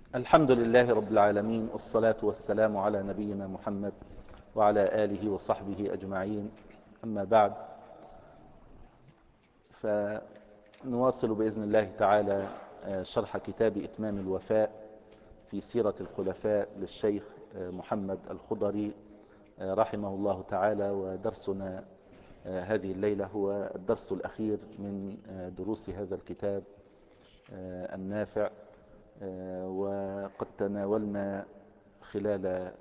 الحمد لله رب العالمين، والصلاة والسلام على نبينا محمد وعلى آله وصحبه أجمعين. أما بعد، فنواصل بإذن الله تعالى شرح كتاب إتمام الوفاء في سيرة الخلفاء للشيخ محمد الخضري رحمه الله تعالى. ودرسنا هذه الليلة هو الدرس الأخير من دروس هذا الكتاب النافع. وقد تناولنا خلال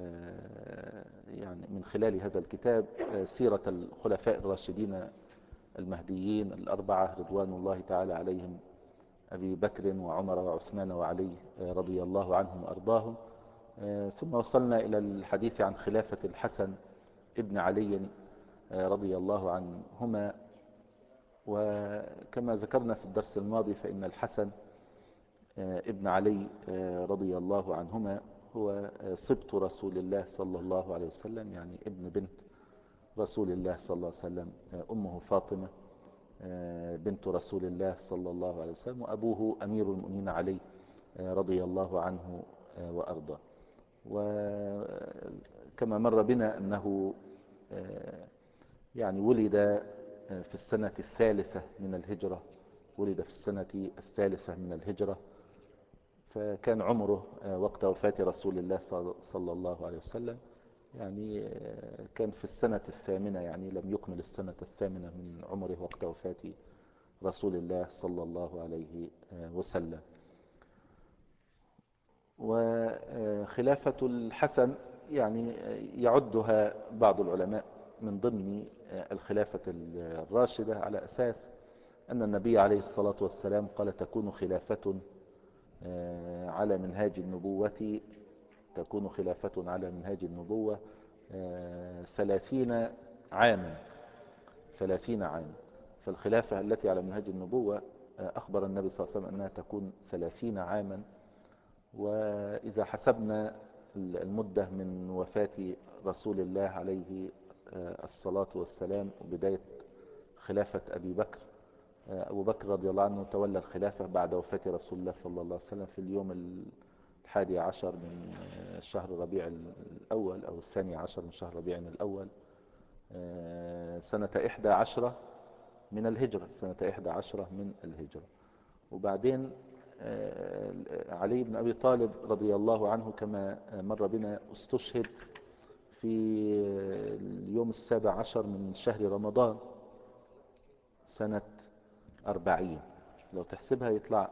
من خلال هذا الكتاب سيرة الخلفاء الراشدين المهديين الأربعة رضوان الله تعالى عليهم، أبي بكر وعمر وعثمان وعلي رضي الله عنهم وأرضاهم. ثم وصلنا إلى الحديث عن خلافة الحسن ابن علي رضي الله عنهما. وكما ذكرنا في الدرس الماضي فإن الحسن ابن علي رضي الله عنهما هو صبت رسول الله صلى الله عليه وسلم، يعني ابن بنت رسول الله صلى الله عليه وسلم. أمه فاطمة بنت رسول الله صلى الله عليه وسلم، وأبوه أمير المؤمنين علي رضي الله عنه وأرضاه. وكما مر بنا أنه يعني ولد في السنة الثالثة من الهجرة، ولد في السنة الثالثة من الهجرة، فكان عمره وقت وفاة رسول الله صلى الله عليه وسلم يعني كان في السنة الثامنة، يعني لم يكمل السنة الثامنة من عمره وقت وفاة رسول الله صلى الله عليه وسلم. وخلافة الحسن يعني يعدها بعض العلماء من ضمن الخلافة الراشدة، على أساس أن النبي عليه الصلاة والسلام قال: تكون خلافة على منهاج النبوة، تكون خلافة على منهاج النبوة 30 عاما، 30 عاما. فالخلافة التي على منهاج النبوة أخبر النبي صلى الله عليه وسلم أنها تكون 30 عاما. وإذا حسبنا المدة من وفاة رسول الله عليه الصلاة والسلام وبداية خلافة أبي بكر، أبو بكر رضي الله عنه تولى الخلافة بعد وفاة رسول الله صلى الله عليه وسلم في اليوم 11 من شهر ربيع الأول أو 12 من شهر ربيع الأول سنة 11 من الهجرة، سنة 11 من الهجرة. وبعدين علي بن أبي طالب رضي الله عنه كما مر بنا استشهد في اليوم 17 من شهر رمضان سنة 40. لو تحسبها يطلع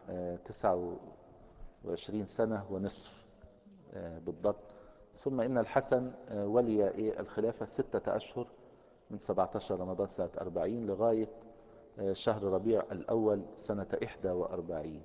29 سنة ونصف بالضبط. ثم إن الحسن ولي الخلافة 6 أشهر من 17 رمضان سنة 40 لغاية شهر ربيع الأول سنة 41.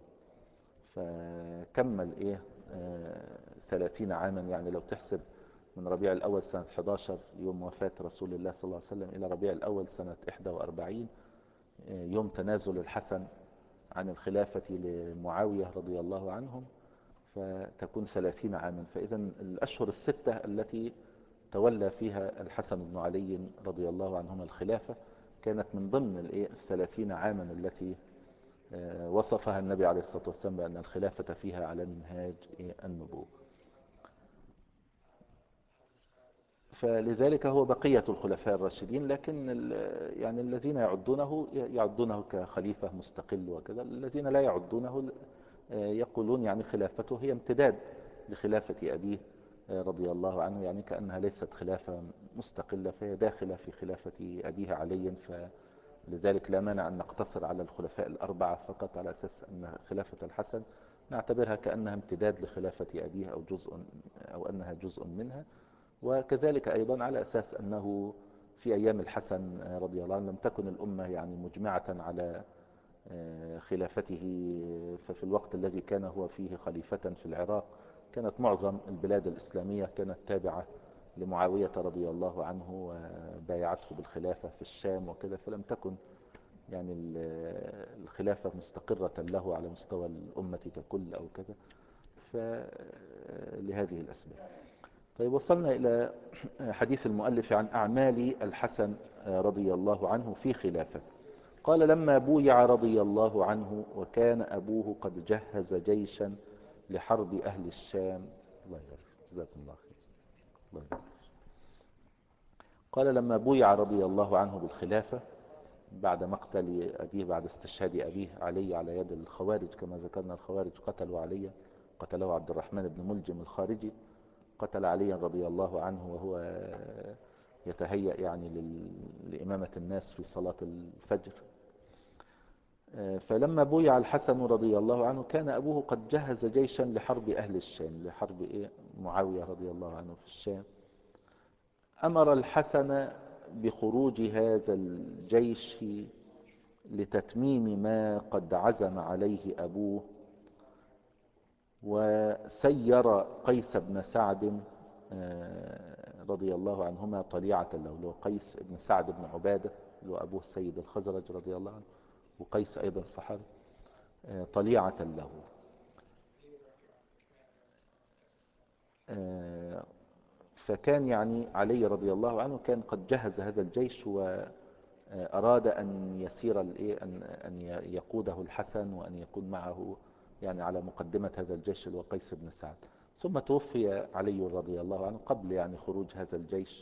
فكمل 30 عاما. يعني لو تحسب من ربيع الأول سنة 11 يوم وفاة رسول الله صلى الله عليه وسلم إلى ربيع الأول سنة 41 يوم تنازل الحسن عن الخلافة لمعاوية رضي الله عنهم، فتكون 30 عاما. فإذا الأشهر الستة التي تولى فيها الحسن بن علي رضي الله عنهما الخلافة كانت من ضمن 30 عاما التي وصفها النبي عليه الصلاة والسلام بأن الخلافة فيها على منهاج النبوة. فلذلك هو بقية الخلفاء الراشدين، لكن يعني الذين يعدونه كخليفة مستقل وكذا، الذين لا يعدونه يقولون يعني خلافته هي امتداد لخلافة أبيه رضي الله عنه، يعني كأنها ليست خلافة مستقلة، فهي داخلة في خلافة أبيه علي. فلذلك لا مانع أن نقتصر على الخلفاء الأربعة فقط، على أساس أن خلافة الحسن نعتبرها كأنها امتداد لخلافة أبيه أو أنها جزء منها. وكذلك أيضا على أساس أنه في أيام الحسن رضي الله عنه لم تكن الأمة يعني مجمعة على خلافته. ففي الوقت الذي كان هو فيه خليفة في العراق كانت معظم البلاد الإسلامية كانت تابعة لمعاوية رضي الله عنه وبايعته بالخلافة في الشام وكذا، فلم تكن يعني الخلافة مستقرة له على مستوى الأمة ككل أو كذا، فلهذه الأسباب. طيب، وصلنا إلى حديث المؤلف عن أعمال الحسن رضي الله عنه في خلافته. قال: لما بويع رضي الله عنه وكان أبوه قد جهز جيشا لحرب أهل الشام. الله يبارك، جزاكم الله خير. الله يبارك. قال لما بويع رضي الله عنه بالخلافة بعد مقتل أبيه، بعد استشهاد أبيه علي على يد الخوارج، كما ذكرنا الخوارج قتلوا علي، قتله عبد الرحمن بن ملجم الخارجي، قتل عليا رضي الله عنه وهو يتهيأ يعني لإمامة الناس في صلاة الفجر. فلما بويع الحسن رضي الله عنه كان أبوه قد جهز جيشا لحرب أهل الشام، لحرب معاوية رضي الله عنه في الشام. أمر الحسن بخروج هذا الجيش لتتميم ما قد عزم عليه أبوه، وسير قيس بن سعد رضي الله عنهما طليعة له، اللي هو قيس بن سعد بن عبادة اللي هو أبوه السيد الخزرج رضي الله عنه، وقيس أيضا صحابي، طليعة له. فكان يعني علي رضي الله عنه كان قد جهز هذا الجيش، وأراد أن يسير أن يقوده الحسن وأن يكون معه يعني على مقدمة هذا الجيش اللي هو قيس بن سعد. ثم توفي علي رضي الله عنه قبل يعني خروج هذا الجيش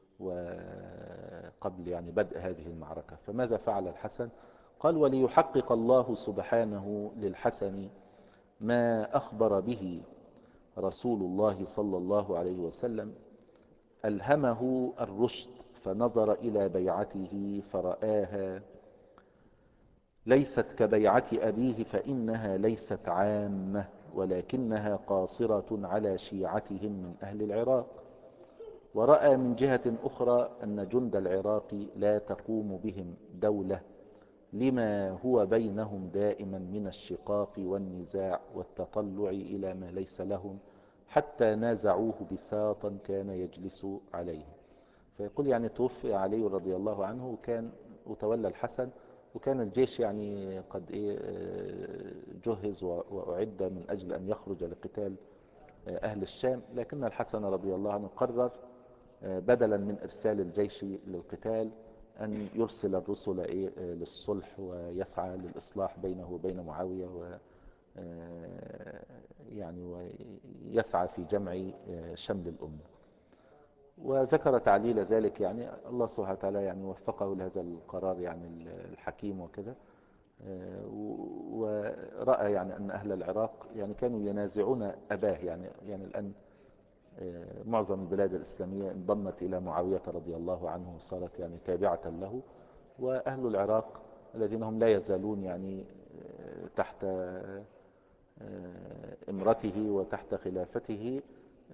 وقبل يعني بدء هذه المعركة. فماذا فعل الحسن؟ قال: وليحقق الله سبحانه للحسن ما أخبر به رسول الله صلى الله عليه وسلم، ألهمه الرشد فنظر إلى بيعته فرآها ليست كبيعة أبيه، فإنها ليست عامة ولكنها قاصرة على شيعتهم من أهل العراق. ورأى من جهة أخرى أن جند العراق لا تقوم بهم دولة، لما هو بينهم دائما من الشقاق والنزاع والتطلع إلى ما ليس لهم، حتى نازعوه بساطا كان يجلس عليه. فيقول يعني توفي علي رضي الله عنه وتولى الحسن، وكان الجيش يعني قد جهز وأعد من أجل أن يخرج لقتال أهل الشام. لكن الحسن رضي الله عنه قرر بدلا من إرسال الجيش للقتال أن يرسل الرسل للصلح ويسعى للإصلاح بينه وبين معاوية، يعني ويسعى في جمع شمل الأمة. وذكر تعليل ذلك يعني الله سبحانه وتعالى يعني وفقه لهذا القرار يعني الحكيم وكذا. ورأى يعني أن أهل العراق يعني كانوا ينازعون أباه، يعني الآن معظم البلاد الإسلامية انضمت إلى معاوية رضي الله عنه وصارت يعني تابعة له، وأهل العراق الذين هم لا يزالون يعني تحت امرته وتحت خلافته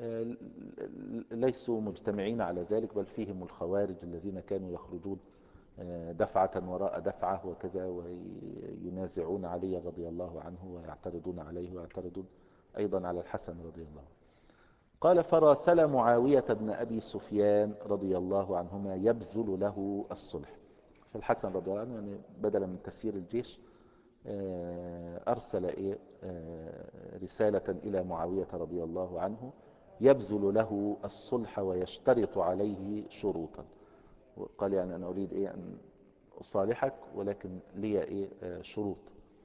ليسوا مجتمعين على ذلك، بل فيهم الخوارج الذين كانوا يخرجون دفعة وراء دفعة وكذا، وينازعون علي رضي الله عنه ويعترضون عليه ويعترضون أيضا على الحسن رضي الله عنه. قال: فراسل معاوية بن أبي سفيان رضي الله عنهما يبذل له الصلح. فالحسن رضي الله عنه يعني بدلا من تسيير الجيش أرسل رسالة إلى معاوية رضي الله عنه يبذل له الصلح ويشترط عليه شروطا. وقال يعني أنا أريد أن أصالحك، ولكن لي شروط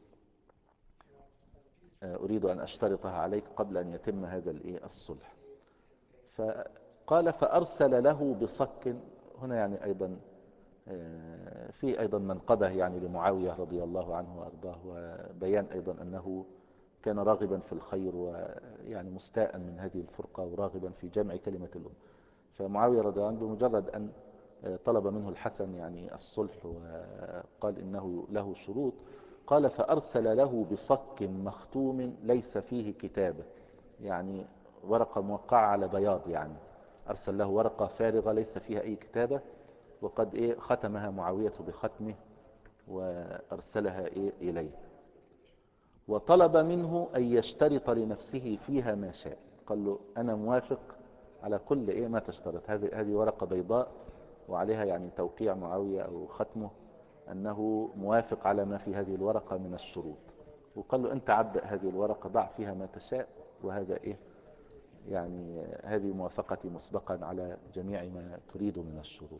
أريد أن أشترطها عليك قبل أن يتم هذا الصلح. فقال: فأرسل له بصك. هنا يعني أيضا في أيضا منقبة يعني لمعاوية رضي الله عنه وأرضاه، وبيان أيضا أنه كان راغبا في الخير ويعني مستاء من هذه الفرقة وراغبا في جمع كلمة الأمة. فمعاوية رضي الله عنه بمجرد أن طلب منه الحسن يعني الصلح وقال إنه له شروط، قال: فأرسل له بصك مختوم ليس فيه كتابة، يعني ورقة موقعة على بياض، يعني أرسل له ورقة فارغة ليس فيها أي كتابة، وقد ختمها معاوية بختمه وأرسلها إليه. وطلب منه أن يشترط لنفسه فيها ما شاء. قال له: أنا موافق على كل ما تشترط. هذه ورقة بيضاء وعليها يعني توقيع معاوية أو ختمه أنه موافق على ما في هذه الورقة من الشروط. وقال له: أنت عبأ هذه الورقة، ضع فيها ما تشاء، وهذا يعني هذه موافقتي مسبقا على جميع ما تريد من الشروط.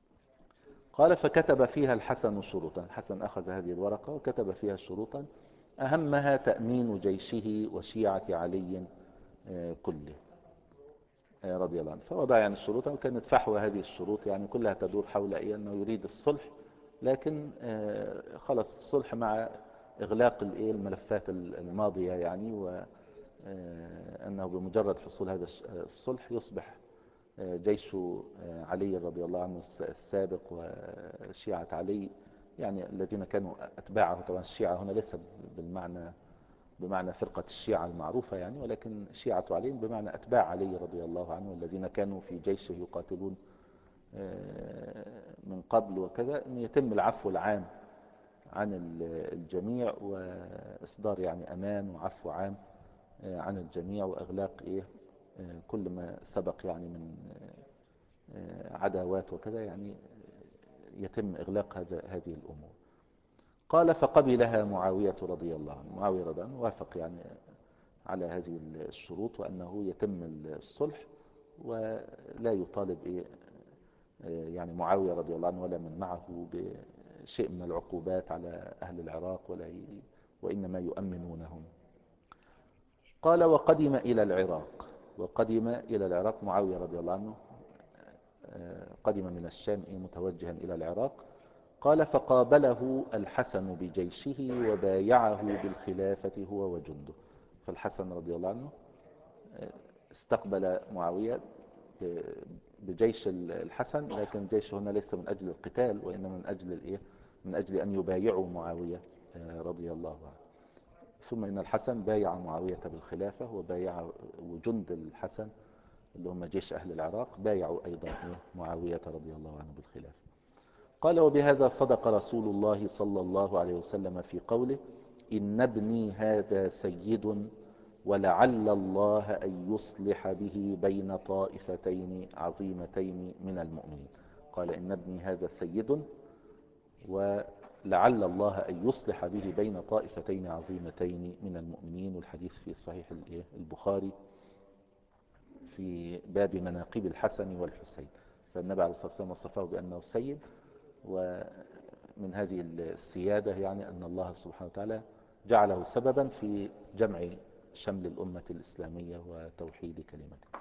قال: فكتب فيها الحسن شروطا. الحسن أخذ هذه الورقة وكتب فيها شروطا، أهمها تأمين جيشه وشيعة علي كله رضي الله عنه. فوضع يعني الشروط، وكانت فحوى هذه الشروط يعني كلها تدور حول أنه يريد الصلح، لكن خلص الصلح مع إغلاق الملفات الماضية يعني، وأنه بمجرد حصول هذا الصلح يصبح جيش علي رضي الله عنه السابق وشيعة علي، يعني الذين كانوا أتباعه. طبعا الشيعة هنا ليس بمعنى فرقة الشيعة المعروفة يعني، ولكن شيعة علي بمعنى أتباع علي رضي الله عنه، الذين كانوا في جيشه يقاتلون من قبل وكذا، أن يتم العفو العام عن الجميع، وإصدار يعني أمان وعفو عام عن الجميع، وإغلاق كل ما سبق يعني من عداوات وكذا، يعني يتم إغلاق هذه الأمور. قال فقبلها معاوية رضي الله عنه. معاوية رضي الله عنه وافق يعني على هذه الشروط، وأنه يتم الصلح، ولا يطالب يعني معاوية رضي الله عنه ولا من معه بشيء من العقوبات على أهل العراق، وإنما يؤمنونهم. قال وقدم إلى العراق معاوية رضي الله عنه، قدم من الشام متوجها إلى العراق. قال فقابله الحسن بجيشه وبايعه بالخلافة هو وجنده. فالحسن رضي الله عنه استقبل معاوية بجيش الحسن، لكن الجيش هنا ليس من أجل القتال، وإنما من أجل أن يبايعوا معاوية رضي الله عنه. ثم إن الحسن بايع معاوية بالخلافة، وبايع وجند الحسن اللي هم جيش أهل العراق بايعوا أيضا معاوية رضي الله عنه بالخلافة. قال وبهذا صدق رسول الله صلى الله عليه وسلم في قوله إن ابني هذا سيد ولعل الله أن يصلح به بين طائفتين عظيمتين من المؤمنين. قال إن ابني هذا سيد ولعل الله أن يصلح به بين طائفتين عظيمتين من المؤمنين. والحديث في صحيح البخاري في باب مناقب الحسن والحسين. فالنبي عليه الصلاة والسلام وصفه بأنه سيد، ومن هذه السيادة يعني أن الله سبحانه وتعالى جعله سببا في جمع شمل الأمة الإسلامية وتوحيد كلمته.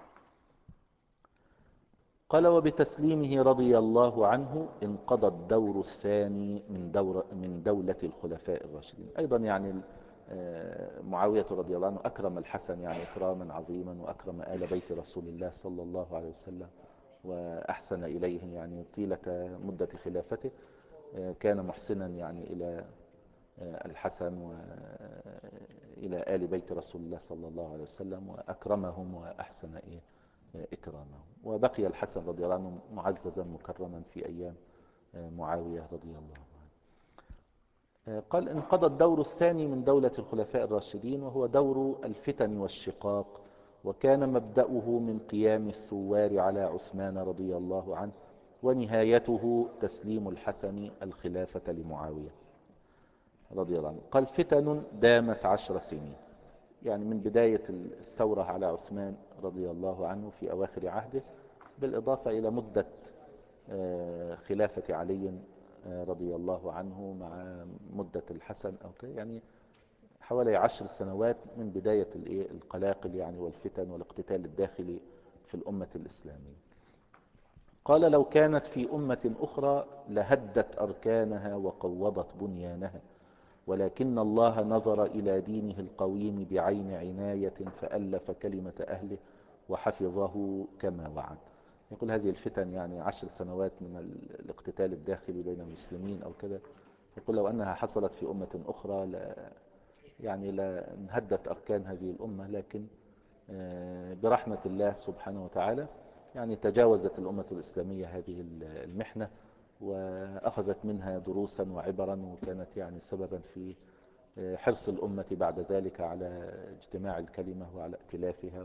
قال وبتسليمه رضي الله عنه انقضى الدور الثاني من دولة الخلفاء الراشدين. أيضا يعني معاوية رضي الله عنه أكرم الحسن يعني إكراما عظيما، وأكرم آل بيت رسول الله صلى الله عليه وسلم، وأحسن إليهم يعني طيلة مدة خلافته. كان محسنا يعني إلى الحسن وإلى آل بيت رسول الله صلى الله عليه وسلم، وأكرمهم وأحسن إكرامهم. وبقي الحسن رضي الله عنه معززا مكرما في أيام معاوية رضي الله عنه. قال انقضى الدور الثاني من دولة الخلفاء الراشدين، وهو دور الفتن والشقاق، وكان مبدأه من قيام الثوار على عثمان رضي الله عنه، ونهايته تسليم الحسن الخلافة لمعاوية رضي الله عنه. قال فتن دامت 10 سنين، يعني من بداية الثورة على عثمان رضي الله عنه في أواخر عهده، بالإضافة إلى مدة خلافة علي رضي الله عنه مع مدة الحسن أو كده، يعني حوالي 10 سنوات من بداية القلاقل يعني والفتن والاقتتال الداخلي في الأمة الإسلامية. قال لو كانت في أمة أخرى لهدت أركانها وقوضت بنيانها، ولكن الله نظر إلى دينه القويم بعين عناية فألف كلمة أهله وحفظه كما وعد. يقول هذه الفتن يعني 10 سنوات من الاقتتال الداخلي بين المسلمين أو كذا، يقول لو أنها حصلت في أمة أخرى يعني لانهدت أركان هذه الأمة، لكن برحمة الله سبحانه وتعالى يعني تجاوزت الأمة الإسلامية هذه المحنة، وأخذت منها دروسا وعبرا، وكانت يعني سببا في حرص الأمة بعد ذلك على اجتماع الكلمة وعلى ائتلافها،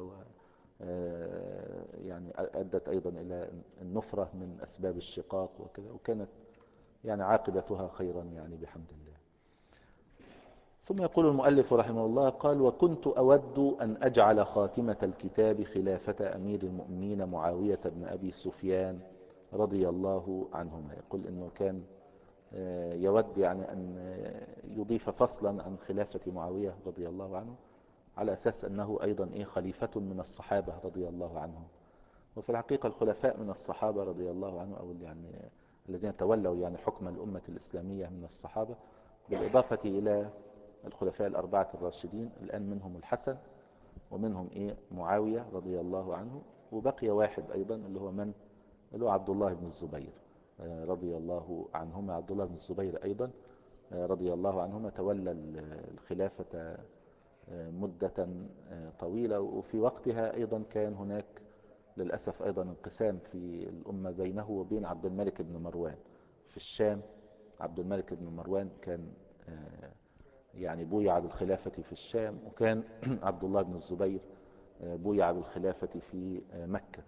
يعني أدت أيضا إلى النفرة من أسباب الشقاق وكذا، وكانت يعني عاقبتها خيرا يعني بحمد الله. ثم يقول المؤلف رحمه الله قال وكنت أود أن أجعل خاتمة الكتاب خلافة أمير المؤمنين معاوية بن أبي سفيان رضي الله عنهما. يقول إنه كان يود يعني أن يضيف فصلا عن خلافة معاوية رضي الله عنه، على أساس أنه أيضا خليفة من الصحابة رضي الله عنهم. وفي الحقيقة الخلفاء من الصحابة رضي الله عنهم، أو يعني الذين تولوا يعني حكم الأمة الإسلامية من الصحابة، بالإضافة إلى الخلفاء الأربعة الراشدين، الآن منهم الحسن، ومنهم معاوية رضي الله عنه، وبقي واحد أيضا اللي هو عبد الله بن الزبير رضي الله عنهما. عبد الله بن الزبير أيضا رضي الله عنهما تولى الخلافة مدة طويلة، وفي وقتها أيضا كان هناك للأسف أيضا انقسام في الأمة بينه وبين عبد الملك بن مروان في الشام. عبد الملك بن مروان كان يعني بويع بالخلافة في الشام، وكان عبد الله بن الزبير بويع بالخلافة في مكة.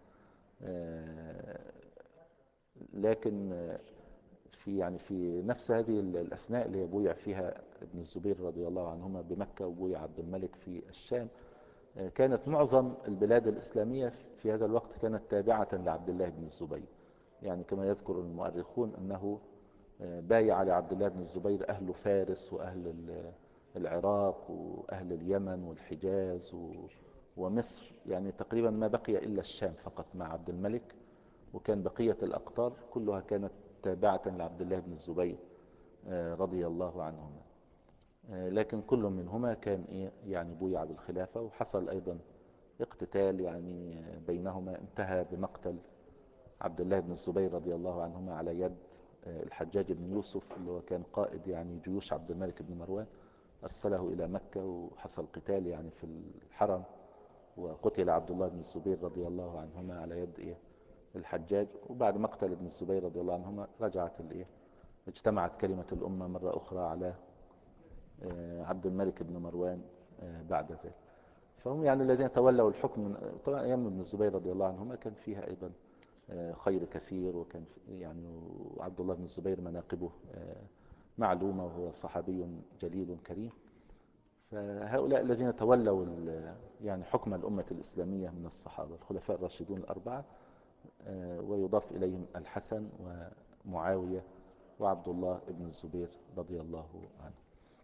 لكن في نفس هذه الأثناء اللي بويع فيها ابن الزبير رضي الله عنهما بمكة، وبويع عبد الملك في الشام، كانت معظم البلاد الإسلامية في هذا الوقت كانت تابعة لعبد الله بن الزبير. يعني كما يذكر المؤرخون أنه بايع لعبد الله بن الزبير أهل فارس وأهل العراق وأهل اليمن والحجاز ومصر، يعني تقريبا ما بقي إلا الشام فقط مع عبد الملك، وكان بقية الأقطار كلها كانت تابعة لعبد الله بن الزبير رضي الله عنهما. لكن كل منهما كان يعني بويع بالخلافة، وحصل أيضا اقتتال يعني بينهما، انتهى بمقتل عبد الله بن الزبير رضي الله عنهما على يد الحجاج بن يوسف، اللي هو كان قائد يعني جيوش عبد الملك بن مروان، أرسله إلى مكة، وحصل قتال يعني في الحرم، وقتل عبد الله بن الزبير رضي الله عنهما على يد الحجاج. وبعد مقتل ابن الزبير رضي الله عنهما رجعت اجتمعت كلمة الأمة مرة أخرى على عبد الملك بن مروان بعد ذلك. فهم يعني الذين تولوا الحكم طبعا أيام ابن الزبير رضي الله عنهما كان فيها أيضا خير كثير، وكان يعني عبد الله بن الزبير مناقبه معلومة، وهو صحابي جليل كريم. فهؤلاء الذين تولوا يعني حكم الأمة الإسلامية من الصحابة الخلفاء الراشدون الأربعة، ويضاف إليهم الحسن ومعاوية وعبد الله بن الزبير رضي الله عنه.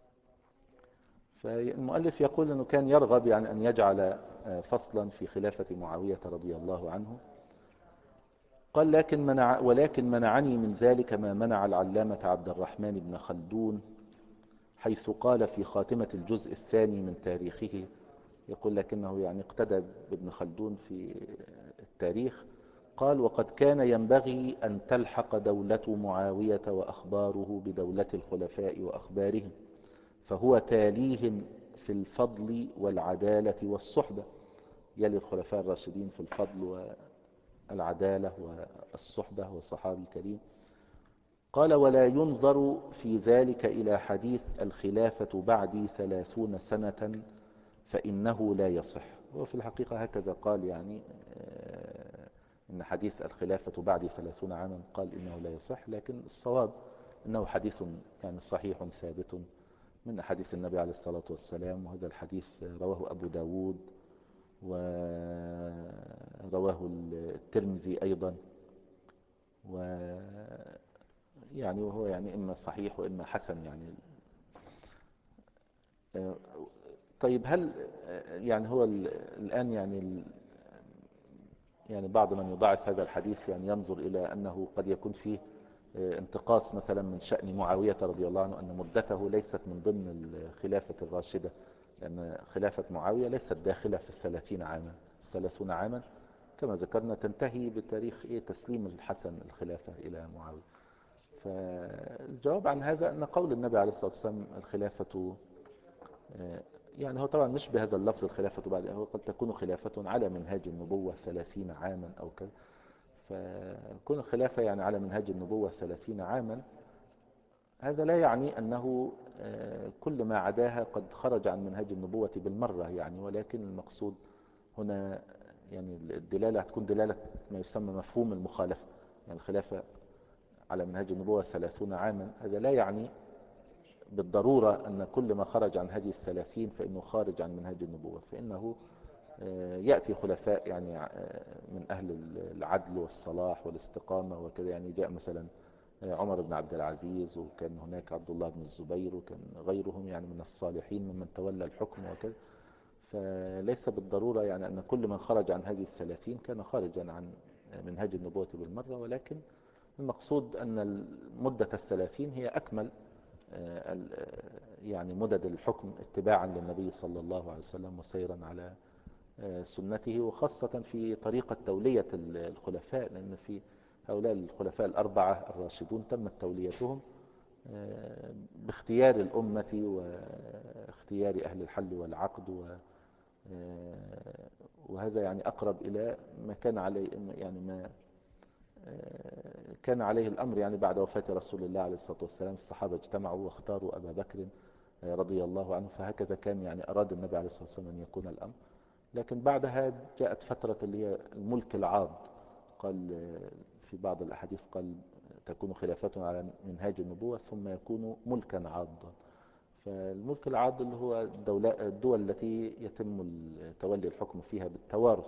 فالمؤلف يقول أنه كان يرغب يعني أن يجعل فصلا في خلافة معاوية رضي الله عنه. قال ولكن منعني من ذلك ما منع العلامة عبد الرحمن بن خلدون، حيث قال في خاتمة الجزء الثاني من تاريخه، يقول لكنه يعني اقتدى بابن خلدون في التاريخ، قال: وقد كان ينبغي أن تلحق دولة معاوية وأخباره بدولة الخلفاء وأخبارهم، فهو تاليهم في الفضل والعدالة والصحبة، يلي الخلفاء الراشدين في الفضل والعدالة والصحبة والصحابي الكريم. قال: ولا ينظر في ذلك إلى حديث الخلافة بعدي 30 سنة فإنه لا يصح. وفي الحقيقة هكذا قال، يعني إن حديث الخلافة بعد 30 عاما قال إنه لا يصح، لكن الصواب إنه حديث يعني صحيح ثابت من أحاديث النبي عليه الصلاة والسلام. وهذا الحديث رواه أبو داود ورواه الترمذي أيضا، يعني وهو يعني إما صحيح وإما حسن يعني. طيب هل يعني هو الآن يعني بعض من يضاعف هذا الحديث يعني ينظر إلى أنه قد يكون فيه انتقاص مثلا من شأن معاوية رضي الله عنه، أن مدته ليست من ضمن الخلافة الراشدة، لأن خلافة معاوية ليست داخلة في 30 عاما. 30 عاما كما ذكرنا تنتهي بتاريخ تسليم الحسن الخلافة إلى معاوية. فالجواب عن هذا أن قول النبي عليه الصلاة والسلام الخلافة، يعني هو طبعا مش بهذا اللفظ الخلافة بعد، هو قد تكون خلافة على منهاج النبوة 30 عاما أو كذا. فكون الخلافة يعني على منهاج النبوة 30 عاما، هذا لا يعني أنه كل ما عداها قد خرج عن منهاج النبوة بالمرة يعني، ولكن المقصود هنا يعني الدلالة هتكون دلالة ما يسمى مفهوم المخالفة. يعني الخلافة على منهاج النبوة 30 عاما، هذا لا يعني بالضرورة أن كل ما خرج عن هذه 30 فإنه خارج عن منهاج النبوة، فإنه يأتي خلفاء يعني من أهل العدل والصلاح والاستقامة وكذا. يعني جاء مثلا عمر بن عبد العزيز، وكان هناك عبد الله بن الزبير، وكان غيرهم يعني من الصالحين ممن تولى الحكم وكذا. فليس بالضرورة يعني أن كل من خرج عن هذه الثلاثين كان خارجا عن منهج النبوة بالمرة، ولكن المقصود أن مدة الثلاثين هي أكمل يعني مدد الحكم اتباعا للنبي صلى الله عليه وسلم وسيرا على سنته، وخاصة في طريقة تولية الخلفاء، لأن في هؤلاء الخلفاء الأربعة الراشدون تمت توليتهم باختيار الأمة واختيار أهل الحل والعقد، وهذا يعني أقرب إلى ما كان عليه، يعني ما كان عليه الأمر يعني بعد وفاة رسول الله عليه الصلاة والسلام. الصحابة اجتمعوا واختاروا أبا بكر رضي الله عنه، فهكذا كان يعني أراد النبي عليه الصلاة والسلام أن يكون الأمر. لكن بعدها جاءت فترة اللي هي الملك العاض، قال في بعض الأحاديث قال تكون خلافته على منهاج النبوة ثم يكون ملكا عاضا. فالملك العاض اللي هو الدول التي يتم تولي الحكم فيها بالتوارث،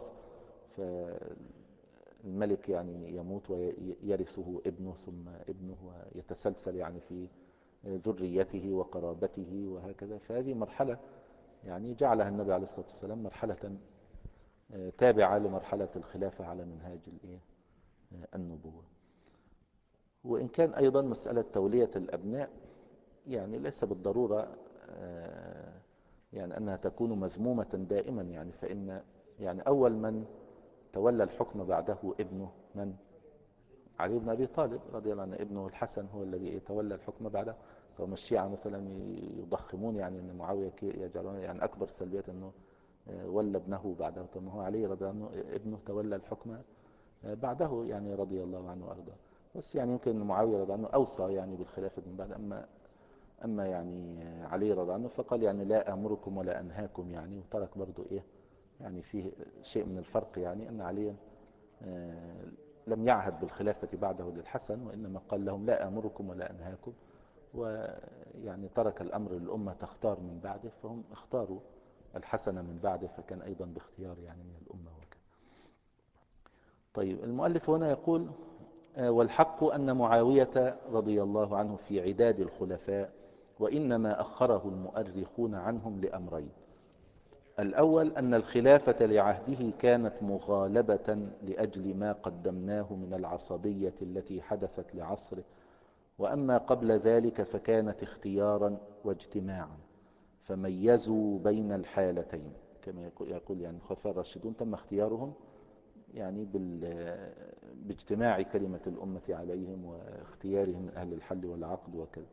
فالملك يعني يموت ويرثه ابنه ثم ابنه، ويتسلسل يعني في ذريته وقرابته وهكذا. فهذه مرحلة يعني جعلها النبي عليه الصلاة والسلام مرحلة تابعة لمرحلة الخلافة على منهاج النبوة. وإن كان أيضا مسألة تولية الأبناء يعني ليس بالضرورة يعني أنها تكون مذمومة دائما، يعني فإن يعني أول من تولى الحكم بعده ابنه من؟ علي بن أبي طالب رضي الله عنه، ابنه الحسن هو الذي تولى الحكم بعده. فهم الشيعة مثلا يضخمون يعني أن معاوية يجعلون يعني أكبر سلبيات أنه ولى ابنه بعده، ثم هو علي رضي الله عنه ابنه تولى الحكم بعده يعني رضي الله عنه وأرضاه. بس يعني يمكن معاوية رضي الله عنه أوصى يعني بالخلافة من بعد. أما يعني علي رضي الله عنه فقال يعني لا أمركم ولا أنهاكم يعني، وترك برضو إيه يعني فيه شيء من الفرق، يعني أن عليا لم يعهد بالخلافة بعده للحسن، وإنما قال لهم لا أمركم ولا أنهاكم، ويعني ترك الأمر للأمة تختار من بعده، فهم اختاروا الحسن من بعده، فكان أيضا باختيار يعني من الأمة وكذا. طيب المؤلف هنا يقول والحق أن معاوية رضي الله عنه في عداد الخلفاء، وإنما أخره المؤرخون عنهم لأمرين: الأول أن الخلافة لعهده كانت مغالبة لأجل ما قدمناه من العصبية التي حدثت لعصره، وأما قبل ذلك فكانت اختيارا واجتماعا، فميزوا بين الحالتين. كما يقول يعني الخلفاء الراشدون تم اختيارهم يعني باجتماع كلمة الأمة عليهم واختيارهم من أهل الحل والعقد وكذا.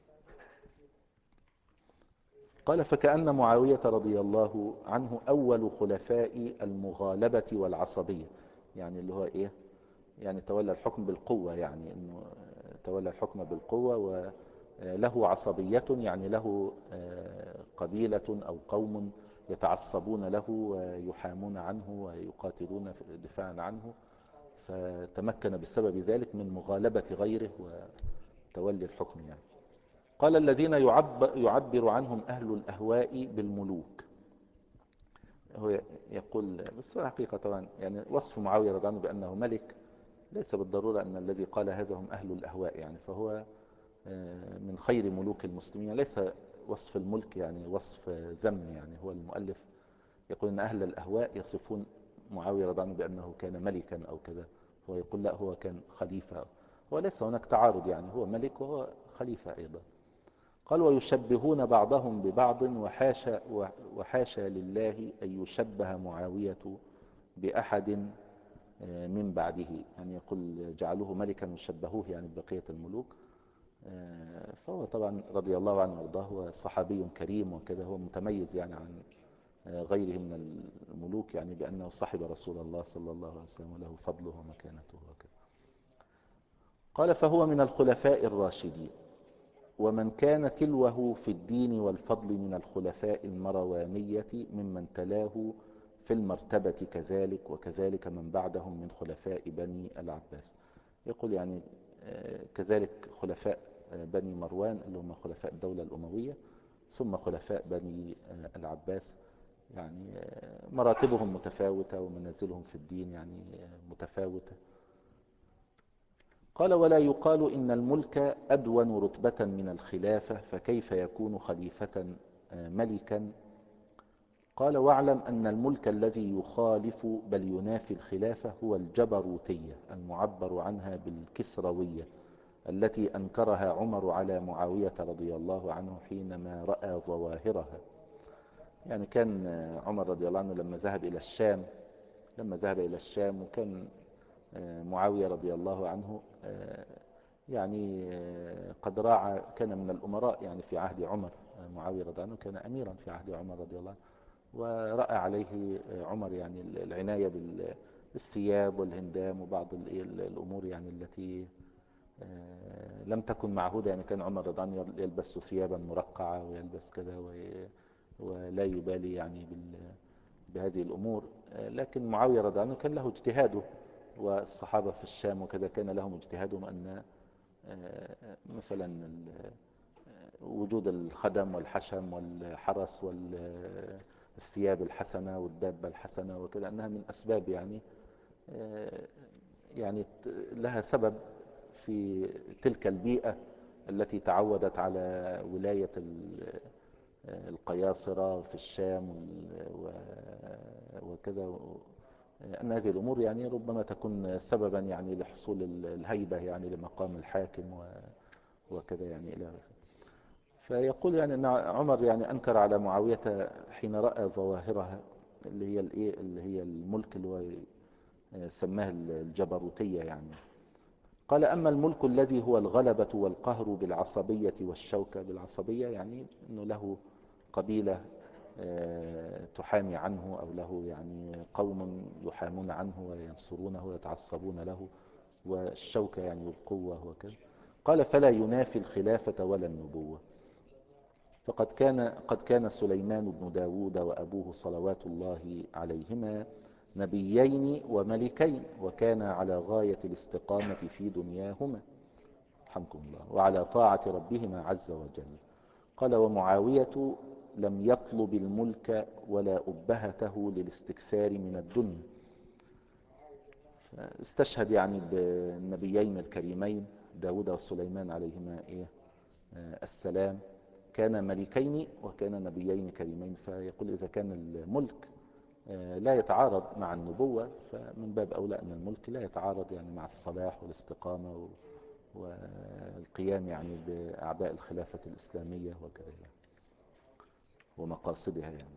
قال فكأن معاوية رضي الله عنه أول خلفاء المغالبة والعصبية، يعني اللي هو إيه يعني تولى الحكم بالقوة، يعني إنه تولى الحكم بالقوة وله عصبية، يعني له قبيلة أو قوم يتعصبون له ويحامون عنه ويقاتلون دفاعا عنه، فتمكن بسبب ذلك من مغالبة غيره وتولي الحكم يعني. قال الذين يعبر عنهم أهل الأهواء بالملوك. هو يقول بس الحقيقة طبعا يعني وصف معاوية رضي الله عنه بأنه ملك ليس بالضرورة أن الذي قال هذا هم أهل الأهواء، يعني فهو من خير ملوك المسلمين. ليس وصف الملك يعني وصف ذم، يعني هو المؤلف يقول أن أهل الأهواء يصفون معاوية رضي الله عنه بأنه كان ملكا أو كذا، هو يقول لا هو كان خليفة. هو ليس هناك تعارض، يعني هو ملك وهو خليفة أيضا. قال ويشبهون بعضهم ببعض، وحاشا لله أن يشبه معاوية بأحد من بعده، يعني يقول جعلوه ملكا وشبهوه يعني ببقية الملوك. فهو طبعا رضي الله عنه وارضاه هو صحابي كريم وكذا، هو متميز يعني عن غيره من الملوك، يعني بأنه صاحب رسول الله صلى الله عليه وسلم وله فضله ومكانته وكذا. قال فهو من الخلفاء الراشدين، ومن كان تلوه في الدين والفضل من الخلفاء المروانية ممن تلاه في المرتبة كذلك، وكذلك من بعدهم من خلفاء بني العباس. يقول يعني كذلك خلفاء بني مروان اللي هم خلفاء الدولة الأموية، ثم خلفاء بني العباس، يعني مراتبهم متفاوتة ومنازلهم في الدين يعني متفاوتة. قال ولا يقال إن الملك أدون رتبة من الخلافة فكيف يكون خليفة ملكا. قال واعلم أن الملك الذي يخالف بل ينافي الخلافة هو الجبروتية المعبر عنها بالكسروية التي أنكرها عمر على معاوية رضي الله عنه حينما رأى ظواهرها. يعني كان عمر رضي الله عنه لما ذهب إلى الشام وكان معاوية رضي الله عنه يعني قد راعى، كان من الأمراء يعني في عهد عمر. معاوية رضي الله عنه كان أميرا في عهد عمر رضي الله عنه، ورأى عليه عمر يعني العناية بالثياب والهندام وبعض الأمور يعني التي لم تكن معهودة. يعني كان عمر رضي الله عنه يلبس ثيابا مرقعة ويلبس كذا ولا يبالي يعني بهذه الأمور. لكن معاوية رضي الله عنه كان له اجتهاده، والصحابة في الشام وكذا كان لهم اجتهادهم أن مثلا وجود الخدم والحشم والحرس والثياب الحسنة والدابة الحسنة وكذا أنها من أسباب يعني لها سبب في تلك البيئة التي تعودت على ولاية القياصرة في الشام وكذا، أن هذه الأمور يعني ربما تكون سببا يعني لحصول الهيبة يعني لمقام الحاكم وكذا يعني إلى آخره. فيقول يعني أن عمر يعني أنكر على معاوية حين رأى ظواهرها اللي هي اللي هي الملك اللي هو سماه الجبروتية يعني. قال أما الملك الذي هو الغلبة والقهر بالعصبية والشوكة. بالعصبية يعني أنه له قبيلة تحامي عنه، أو له يعني قوم يحامون عنه وينصرونه ويتعصبون له، والشوكة يعني القوة وكذا. قال فلا ينافي الخلافة ولا النبوة، فقد كان سليمان بن داود وأبوه صلوات الله عليهما نبيين وملكين، وكانا على غاية الاستقامة في دنياهما رحمكم الله وعلى طاعة ربهما عز وجل. قال ومعاوية لم يطلب الملك ولا أبهته للاستكثار من الدنيا. استشهد يعني بالنبيين الكريمين داود وسليمان عليهما السلام، كان ملكين وكان نبيين كريمين. فيقول إذا كان الملك لا يتعارض مع النبوة، فمن باب أولى أن الملك لا يتعارض يعني مع الصلاح والاستقامة والقيام يعني بأعباء الخلافة الإسلامية وكذا يعني ومقاصدها يعني.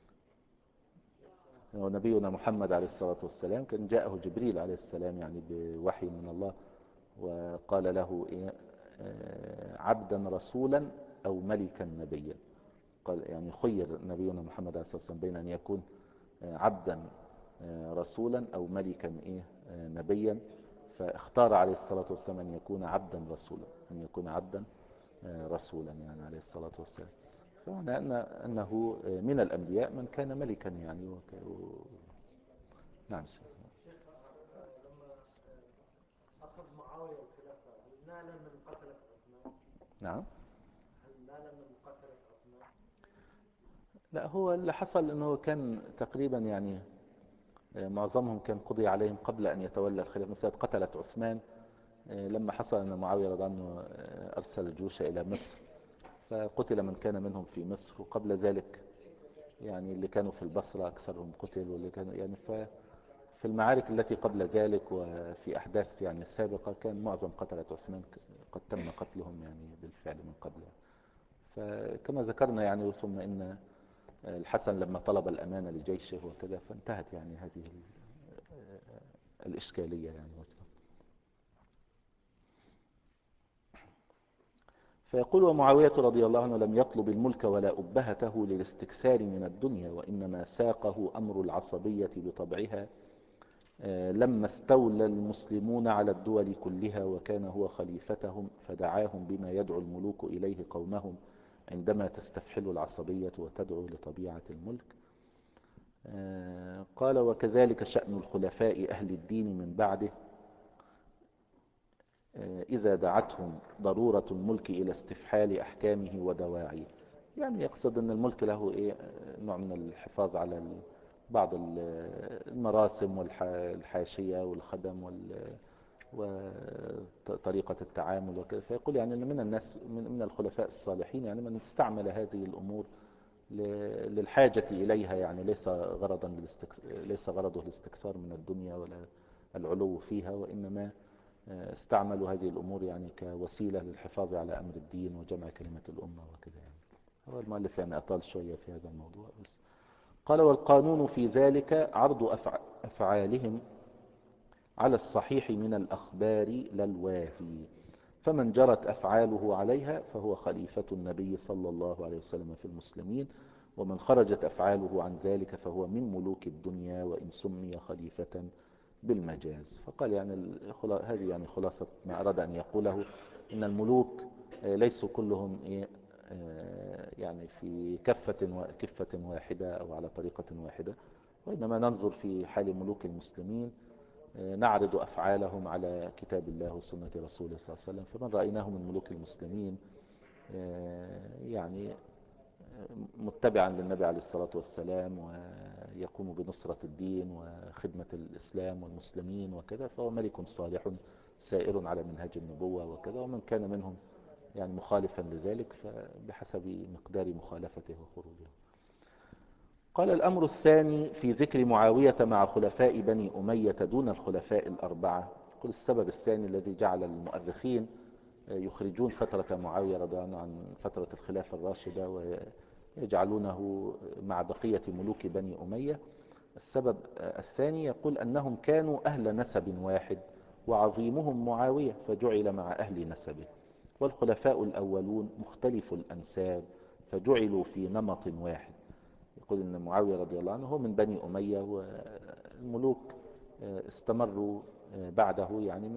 ونبينا محمد عليه الصلاة والسلام كان جاءه جبريل عليه السلام يعني بوحي من الله، وقال له عبدا رسولا أو ملكا نبيا. قال يعني خير نبينا محمد عليه الصلاة والسلام بين أن يكون عبدا رسولا أو ملكا نبيا، فاختار عليه الصلاة والسلام أن يكون عبدا رسولا، أن يكون عبدا رسولا يعني عليه الصلاة والسلام. فمعنى أنه من الأنبياء من كان ملكا يعني نعم شيخ. لما أخذ معاوية الخلافة هل نال من قتلة عثمان؟ نعم. هل نال من قتلة عثمان؟ لا، هو اللي حصل أنه كان تقريبا يعني معظمهم كان قضي عليهم قبل أن يتولى الخلافة. مثلا قتلت عثمان لما حصل أن معاوية رضي الله عنه أرسل الجيوش إلى مصر، فقتل من كان منهم في مصر. وقبل ذلك يعني اللي كانوا في البصرة أكثرهم قتل، واللي كانوا يعني في المعارك التي قبل ذلك وفي أحداث يعني سابقة كان معظم قتلة عثمان قد تم قتلهم يعني بالفعل من قبل. فكما ذكرنا يعني ثم إن الحسن لما طلب الأمانة لجيشه وكذا فانتهت يعني هذه الإشكالية يعني. فيقول ومعاوية رضي الله عنه لم يطلب الملك ولا أبهته للاستكثار من الدنيا، وإنما ساقه أمر العصبية بطبعها لما استولى المسلمون على الدول كلها وكان هو خليفتهم، فدعاهم بما يدعو الملوك إليه قومهم عندما تستفحل العصبية وتدعو لطبيعة الملك. قال وكذلك شأن الخلفاء أهل الدين من بعده إذا دعتهم ضرورة الملك إلى استفحال أحكامه ودواعيه. يعني يقصد أن الملك له نوع من الحفاظ على بعض المراسم والحاشية والخدم وطريقة التعامل وكذا. فيقول يعني أن من الناس من الخلفاء الصالحين يعني من استعمل هذه الأمور للحاجة إليها، يعني ليس غرضه الاستكثار من الدنيا ولا العلو فيها، وإنما استعملوا هذه الأمور يعني كوسيلة للحفاظ على أمر الدين وجمع كلمة الأمة وكذا. يعني هو المؤلف يعني أطال شوية في هذا الموضوع بس. قال: والقانون في ذلك عرض أفعالهم على الصحيح من الأخبار لا الواهي، فمن جرت أفعاله عليها فهو خليفة النبي صلى الله عليه وسلم في المسلمين، ومن خرجت أفعاله عن ذلك فهو من ملوك الدنيا وإن سمي خليفة بالمجاز. فقال يعني هذه يعني خلاصة ما أراد أن يقوله، إن الملوك ليسوا كلهم يعني في كفة واحدة أو على طريقة واحدة، وإنما ننظر في حال ملوك المسلمين نعرض أفعالهم على كتاب الله وسنة رسوله صلى الله عليه وسلم. فمن رأيناه من ملوك المسلمين يعني متبعا للنبي عليه الصلاة والسلام ويقوم بنصرة الدين وخدمة الإسلام والمسلمين وكذا، فهو ملك صالح سائر على منهج النبوة وكذا. ومن كان منهم يعني مخالفا لذلك فبحسب مقدار مخالفته وخروجه. قال: الأمر الثاني في ذكر معاوية مع خلفاء بني أمية دون الخلفاء الأربعة. قل السبب الثاني الذي جعل المؤرخين يخرجون فترة معاوية رضي الله عنه عن فترة الخلافة الراشدة ويجعلونه مع بقية ملوك بني أمية. السبب الثاني يقول أنهم كانوا أهل نسب واحد وعظيمهم معاوية فجعل مع أهل نسبه، والخلفاء الأولون مختلف الأنساب فجعلوا في نمط واحد. يقول أن معاوية رضي الله عنه هو من بني أمية، والملوك استمروا بعده يعني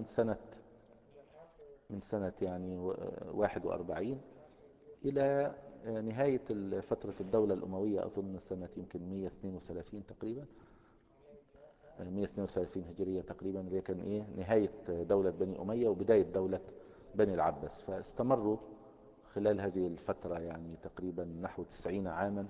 من سنة يعني 41 إلى نهاية فترة الدولة الأموية، أظن سنة يمكن 132 تقريبا، 132 هجرية تقريبا، اللي كان نهاية دولة بني أمية وبداية دولة بني العباس. فاستمروا خلال هذه الفترة يعني تقريبا نحو 90 عاما.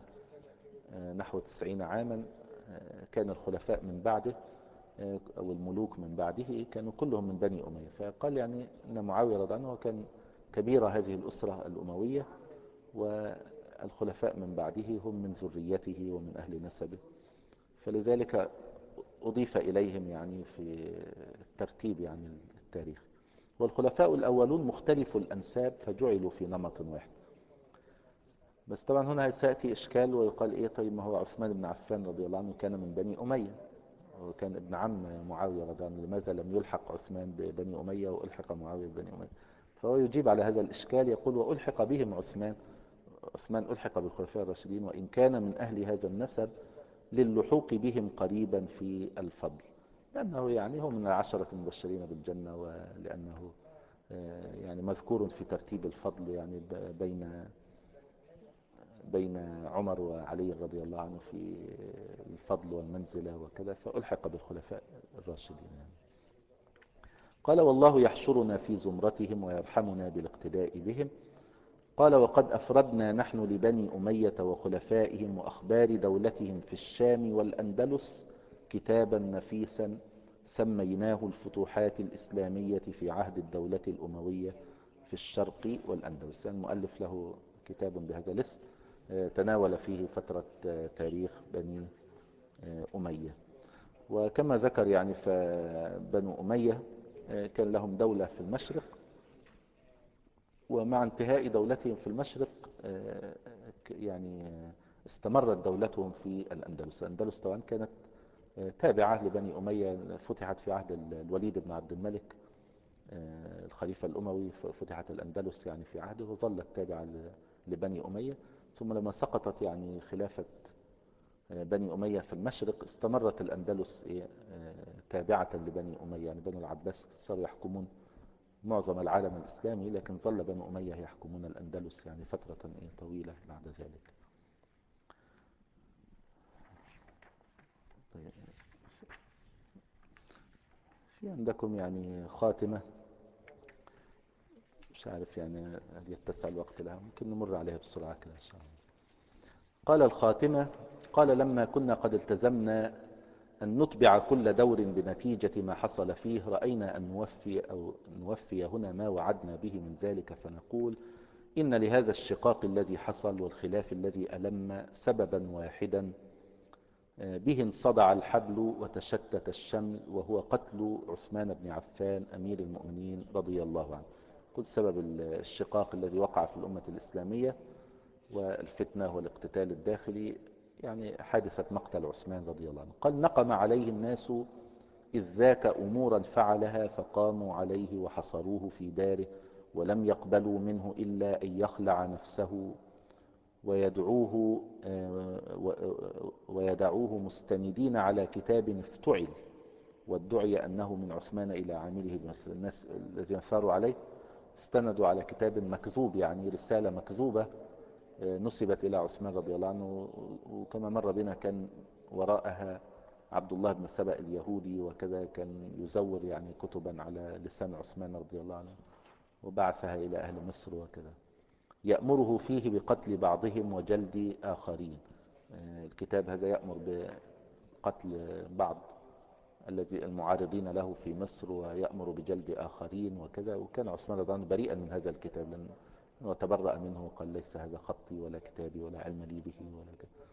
كان الخلفاء من بعده أو الملوك من بعده كانوا كلهم من بني أمية. فقال يعني أن معاوية رضي الله عنه كان كبير هذه الأسرة الأموية، والخلفاء من بعده هم من ذريته ومن أهل نسبه، فلذلك أضيف إليهم يعني في الترتيب يعني التاريخ. والخلفاء الأولون مختلف الأنساب فجعلوا في نمط واحد. بس طبعا هنا سيأتي إشكال ويقال طيب ما هو عثمان بن عفان رضي الله عنه كان من بني أمية وكان ابن عم معاوية رضي الله عنه، لماذا لم يلحق عثمان ببني أمية وألحق معاوية ببني أمية؟ فهو يجيب على هذا الإشكال يقول: وألحق بهم عثمان ألحق بالخلفاء الراشدين وإن كان من أهل هذا النسب للحوق بهم قريبا في الفضل، لأنه يعني هو من العشرة المبشرين بالجنة، ولأنه يعني مذكور في ترتيب الفضل يعني بين عمر وعلي رضي الله عنه في الفضل والمنزلة وكذا، فألحق بالخلفاء الراشدين يعني. قال: والله يحشرنا في زمرتهم ويرحمنا بالاقتداء بهم. قال: وقد أفردنا نحن لبني أمية وخلفائهم وأخبار دولتهم في الشام والأندلس كتابا نفيسا سميناه الفتوحات الإسلامية في عهد الدولة الأموية في الشرق والأندلس. يعني المؤلف له كتاب بهذا الاسم تناول فيه فترة تاريخ بني أمية. وكما ذكر يعني فبنو أمية كان لهم دولة في المشرق، ومع انتهاء دولتهم في المشرق يعني استمرت دولتهم في الأندلس. الأندلس طبعا كانت تابعة لبني أمية، فتحت في عهد الوليد بن عبد الملك الخليفة الأموي، فتحت الأندلس يعني في عهده وظلت تابعة لبني أمية. ثم لما سقطت يعني خلافة بني أمية في المشرق استمرت الأندلس تابعة لبني أمية، يعني بنو العباس صاروا يحكمون معظم العالم الإسلامي، لكن ظل بنو أمية يحكمون الأندلس يعني فترة طويلة بعد ذلك. طيب، في عندكم يعني خاتمة، مش عارف يعني هل يتسع الوقت لها، ممكن نمر عليها بسرعة كده إن شاء الله. قال: الخاتمة. قال: لما كنا قد التزمنا أن نتبع كل دور بنتيجة ما حصل فيه، رأينا أن نوفي هنا ما وعدنا به من ذلك، فنقول إن لهذا الشقاق الذي حصل والخلاف الذي ألم سببا واحدا به انصدع الحبل وتشتت الشمل، وهو قتل عثمان بن عفان أمير المؤمنين رضي الله عنه. قل سبب الشقاق الذي وقع في الأمة الإسلامية والفتنة والاقتتال الداخلي يعني حادثة مقتل عثمان رضي الله عنه. قال نقم عليه الناس إذ ذاك أمورا فعلها، فقاموا عليه وحصروه في داره، ولم يقبلوا منه إلا أن يخلع نفسه ويدعوه مستندين على كتاب افتعل، وادعي أنه من عثمان إلى عامله بمصر. الناس الذين ثاروا عليه استندوا على كتاب مكذوب، يعني رسالة مكذوبة نسبت إلى عثمان رضي الله عنه، وكما مر بنا كان وراءها عبد الله بن سبأ اليهودي، وكذا كان يزور يعني كتبا على لسان عثمان رضي الله عنه وبعثها إلى أهل مصر وكذا، يأمره فيه بقتل بعضهم وجلد آخرين. الكتاب هذا يأمر بقتل بعض الذي المعارضين له في مصر، ويأمر بجلد آخرين وكذا. وكان عثمان رضي الله عنه بريئا من هذا الكتاب، لأنه تبرأ منه وقال ليس هذا خطي ولا كتابي ولا علم لي به ولا كذا.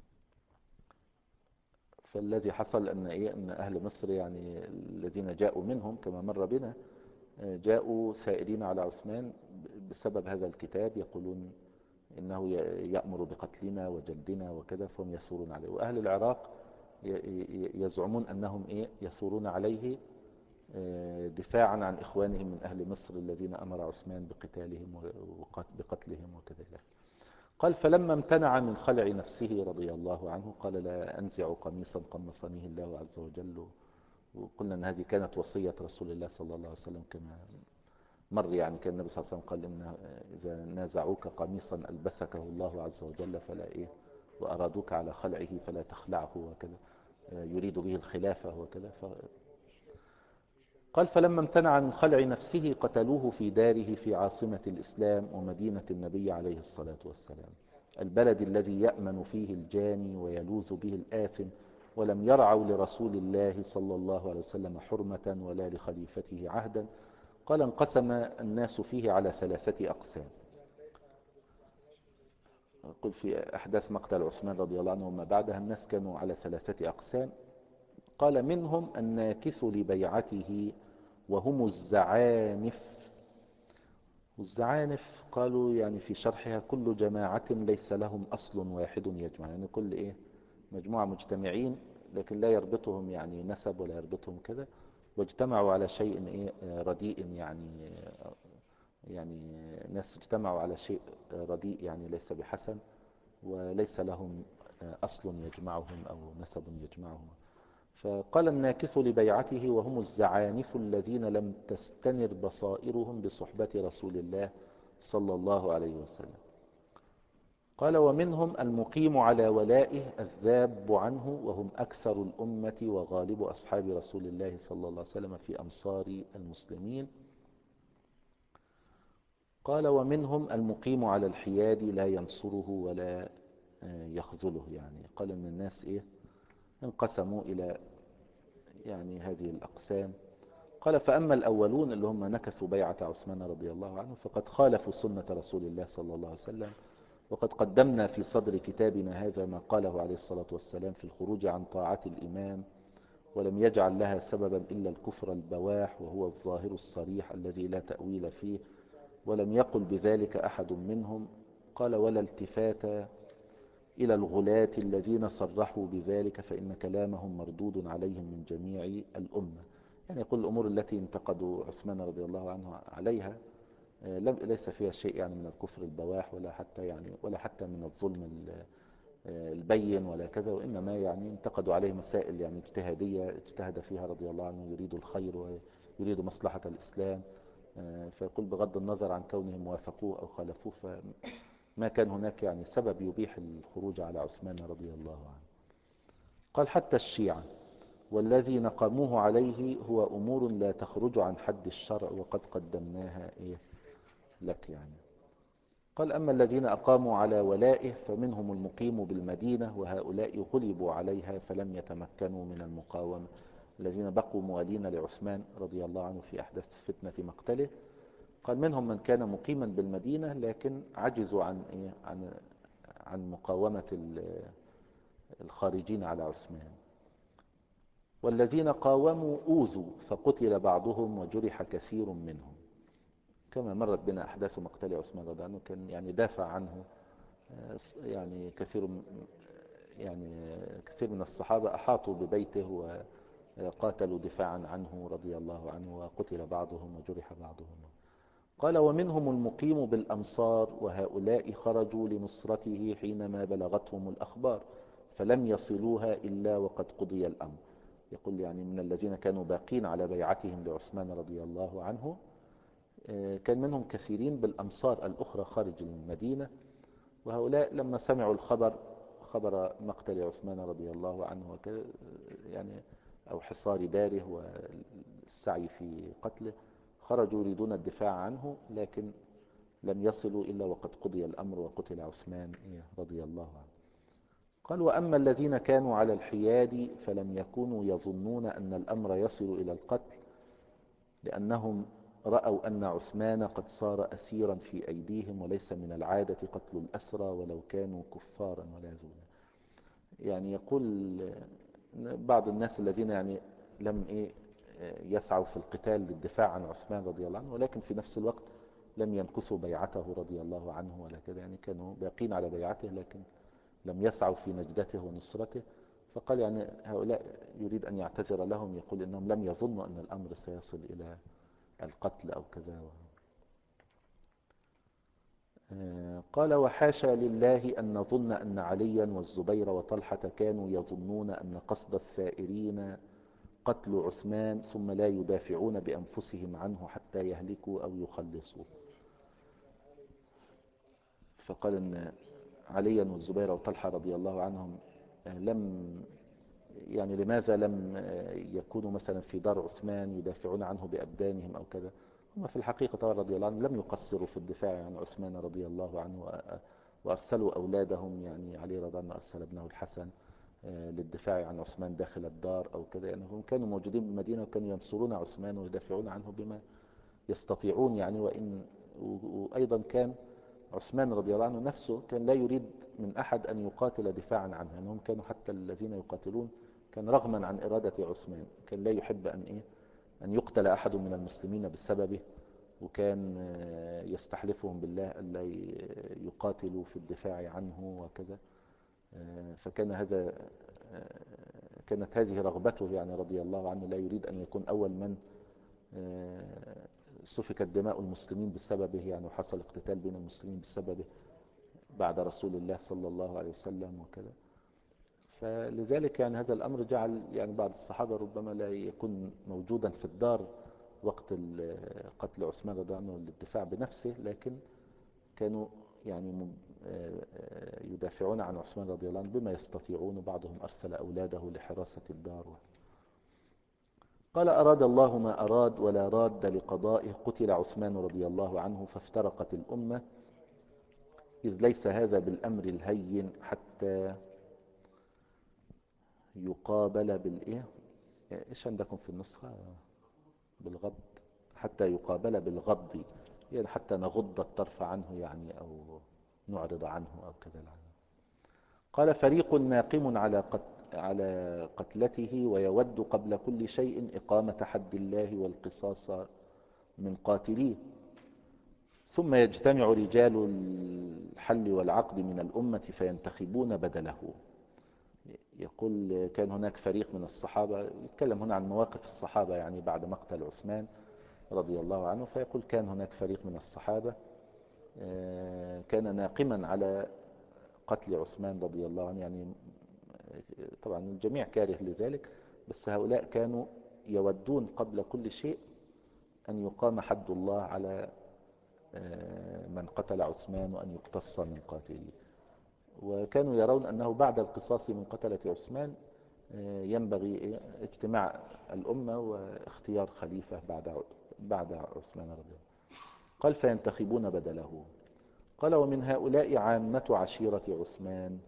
فالذي حصل أن أهل مصر يعني الذين جاءوا منهم كما مر بنا جاءوا سائرين على عثمان بسبب هذا الكتاب، يقولون إنه يأمر بقتلنا وجلدنا وكذا، فهم يثورون عليه. وأهل العراق يزعمون أنهم يثورون عليه دفاعا عن إخوانهم من أهل مصر الذين أمر عثمان بقتالهم وبقتلهم وكذا. قال فلما امتنع من خلع نفسه رضي الله عنه قال لا أنزع قميصا قمصنيه الله عز وجل. وقلنا أن هذه كانت وصية رسول الله صلى الله عليه وسلم كما مر، يعني كان النبي صلى الله عليه وسلم قال إن إذا نازعوك قميصا ألبسكه الله عز وجل فلا وأرادوك على خلعه فلا تخلعه وكذا، يريد به الخلافة وكذا. قال فلما امتنع من خلع نفسه قتلوه في داره في عاصمة الإسلام ومدينة النبي عليه الصلاة والسلام، البلد الذي يأمن فيه الجاني ويلوذ به الآثم، ولم يرعوا لرسول الله صلى الله عليه وسلم حرمة ولا لخليفته عهدا. قال انقسم الناس فيه على 3 أقسام. قل في أحداث مقتل عثمان رضي الله عنه وما بعدها الناس كانوا على 3 أقسام. قال منهم الناكث لبيعته وهم الزعانف. والزعانف قالوا يعني في شرحها كل جماعة ليس لهم أصل واحد يجمع، يعني كل مجموعة مجتمعين لكن لا يربطهم يعني نسب ولا يربطهم كذا، واجتمعوا على شيء رديء، يعني ناس اجتمعوا على شيء رديء يعني ليس بحسن، وليس لهم أصل يجمعهم أو نسب يجمعهم. فقال الناكث لبيعته وهم الزعانف الذين لم تستنر بصائرهم بصحبة رسول الله صلى الله عليه وسلم. قال ومنهم المقيم على ولائه الذاب عنه وهم أكثر الأمة وغالب أصحاب رسول الله صلى الله عليه وسلم في أمصار المسلمين. قال ومنهم المقيم على الحياد لا ينصره ولا يخذله. يعني قال ان الناس انقسموا الى يعني هذه الاقسام. قال فاما الاولون اللي هم نكثوا بيعة عثمان رضي الله عنه فقد خالفوا سنة رسول الله صلى الله عليه وسلم، وقد قدمنا في صدر كتابنا هذا ما قاله عليه الصلاة والسلام في الخروج عن طاعة الامام، ولم يجعل لها سببا الا الكفر البواح وهو الظاهر الصريح الذي لا تأويل فيه، ولم يقل بذلك أحد منهم. قال ولا التفات إلى الغلاة الذين صرحوا بذلك فإن كلامهم مردود عليهم من جميع الأمة. يعني يقول الأمور التي انتقدوا عثمان رضي الله عنه عليها ليس فيها شيء يعني من الكفر البواح ولا حتى من الظلم البين ولا كذا، وإنما يعني انتقدوا عليه مسائل يعني اجتهادية اجتهد فيها رضي الله عنه يريد الخير ويريد مصلحة الإسلام. فيقول بغض النظر عن كونهم وافقوه أو خالفوه فما كان هناك يعني سبب يبيح الخروج على عثمان رضي الله عنه. قال حتى الشيعة والذي نقموه عليه هو أمور لا تخرج عن حد الشرع وقد قدمناها لك. يعني قال أما الذين أقاموا على ولائه فمنهم المقيم بالمدينة وهؤلاء غلبوا عليها فلم يتمكنوا من المقاومة. الذين بقوا موالين لعثمان رضي الله عنه في أحداث فتنة مقتله، قال منهم من كان مقيما بالمدينة لكن عجزوا عن مقاومة الخارجين على عثمان. والذين قاوموا أوذوا فقتل بعضهم وجرح كثير منهم، كما مرت بنا أحداث مقتل عثمان رضي الله عنه، كان يعني دافع عنه يعني كثير من الصحابة أحاطوا ببيته وقاتلوا دفاعا عنه رضي الله عنه، وقتل بعضهم وجرح بعضهم. قال ومنهم المقيم بالأمصار وهؤلاء خرجوا لنصرته حينما بلغتهم الأخبار فلم يصلوها إلا وقد قضي الأمر. يقول يعني من الذين كانوا باقين على بيعتهم لعثمان رضي الله عنه كان منهم كثيرين بالأمصار الأخرى خارج المدينة، وهؤلاء لما سمعوا خبر مقتل عثمان رضي الله عنه يعني أو حصار داره والسعي في قتله، خرجوا يريدون الدفاع عنه لكن لم يصلوا إلا وقد قضي الأمر وقتل عثمان رضي الله عنه. قال وأما الذين كانوا على الحياد فلم يكونوا يظنون أن الأمر يصل إلى القتل، لأنهم رأوا أن عثمان قد صار أسيرا في أيديهم، وليس من العادة قتل الأسرى ولو كانوا كفارا ولا يزولا. يعني يقول بعض الناس الذين يعني لم يسعوا في القتال للدفاع عن عثمان رضي الله عنه، ولكن في نفس الوقت لم ينكثوا بيعته رضي الله عنه ولا كذا، يعني كانوا باقين على بيعته لكن لم يسعوا في نجدته ونصرته. فقال يعني هؤلاء يريد أن يعتذر لهم، يقول إنهم لم يظنوا أن الأمر سيصل إلى القتل أو كذا. قال وحاشا لله أن نظن أن عليا والزبير وطلحة كانوا يظنون أن قصد الثائرين قتل عثمان ثم لا يدافعون بأنفسهم عنه حتى يهلكوا أو يخلصوا. فقال أن عليا والزبير وطلحة رضي الله عنهم لماذا لم يكونوا مثلا في دار عثمان يدافعون عنه بأبدانهم أو كذا؟ هم في الحقيقة طبعا رضي الله عنهم لم يقصروا في الدفاع عن عثمان رضي الله عنه، وأرسلوا أولادهم، يعني علي رضي الله عنه أرسل ابنه الحسن للدفاع عن عثمان داخل الدار أو كذا، يعني هم كانوا موجودين بالمدينة وكانوا ينصرون عثمان ويدافعون عنه بما يستطيعون يعني. وأيضا كان عثمان رضي الله عنه نفسه كان لا يريد من أحد أن يقاتل دفاعا عنه، يعني هم كانوا حتى الذين يقاتلون كان رغما عن إرادة عثمان، كان لا يحب أن يقتل أحد من المسلمين بسببه، وكان يستحلفهم بالله ألا يقاتلوا في الدفاع عنه وكذا. فكان كانت هذه رغبته يعني رضي الله عنه، لا يريد أن يكون أول من سفكت دماء المسلمين بسببه، يعني وحصل اقتتال بين المسلمين بسببه بعد رسول الله صلى الله عليه وسلم وكذا. فلذلك يعني هذا الأمر جعل يعني بعض الصحابة ربما لا يكون موجودا في الدار وقت قتل عثمان رضي الله عنه للدفاع بنفسه، لكن كانوا يعني يدافعون عن عثمان رضي الله عنه بما يستطيعون، وبعضهم أرسل أولاده لحراسة الدار. قال أراد الله ما أراد ولا راد لقضائه، قتل عثمان رضي الله عنه فافترقت الأمة، إذ ليس هذا بالأمر الهين حتى يقابل إيش عندكم في النسخة بالغض؟ حتى يقابل بالغض، يعني حتى نغض الطرف عنه يعني أو نعرض عنه أو كذا. قال فريق ناقم على قتلته ويود قبل كل شيء إقامة حد الله والقصاص من قاتليه، ثم يجتمع رجال الحل والعقد من الأمة فينتخبون بدله. يقول كان هناك فريق من الصحابة، يتكلم هنا عن مواقف الصحابة يعني بعد مقتل عثمان رضي الله عنه، فيقول كان هناك فريق من الصحابة كان ناقما على قتل عثمان رضي الله عنه، يعني طبعا الجميع كاره لذلك، بس هؤلاء كانوا يودون قبل كل شيء أن يقام حد الله على من قتل عثمان وأن يقتص من قاتله، وكانوا يرون أنه بعد القصاص من قتلة عثمان ينبغي اجتماع الأمة واختيار خليفة بعد عثمان رضي الله عنه. قال فينتخبون بدله. قال ومن هؤلاء عامة عشيرة عثمان،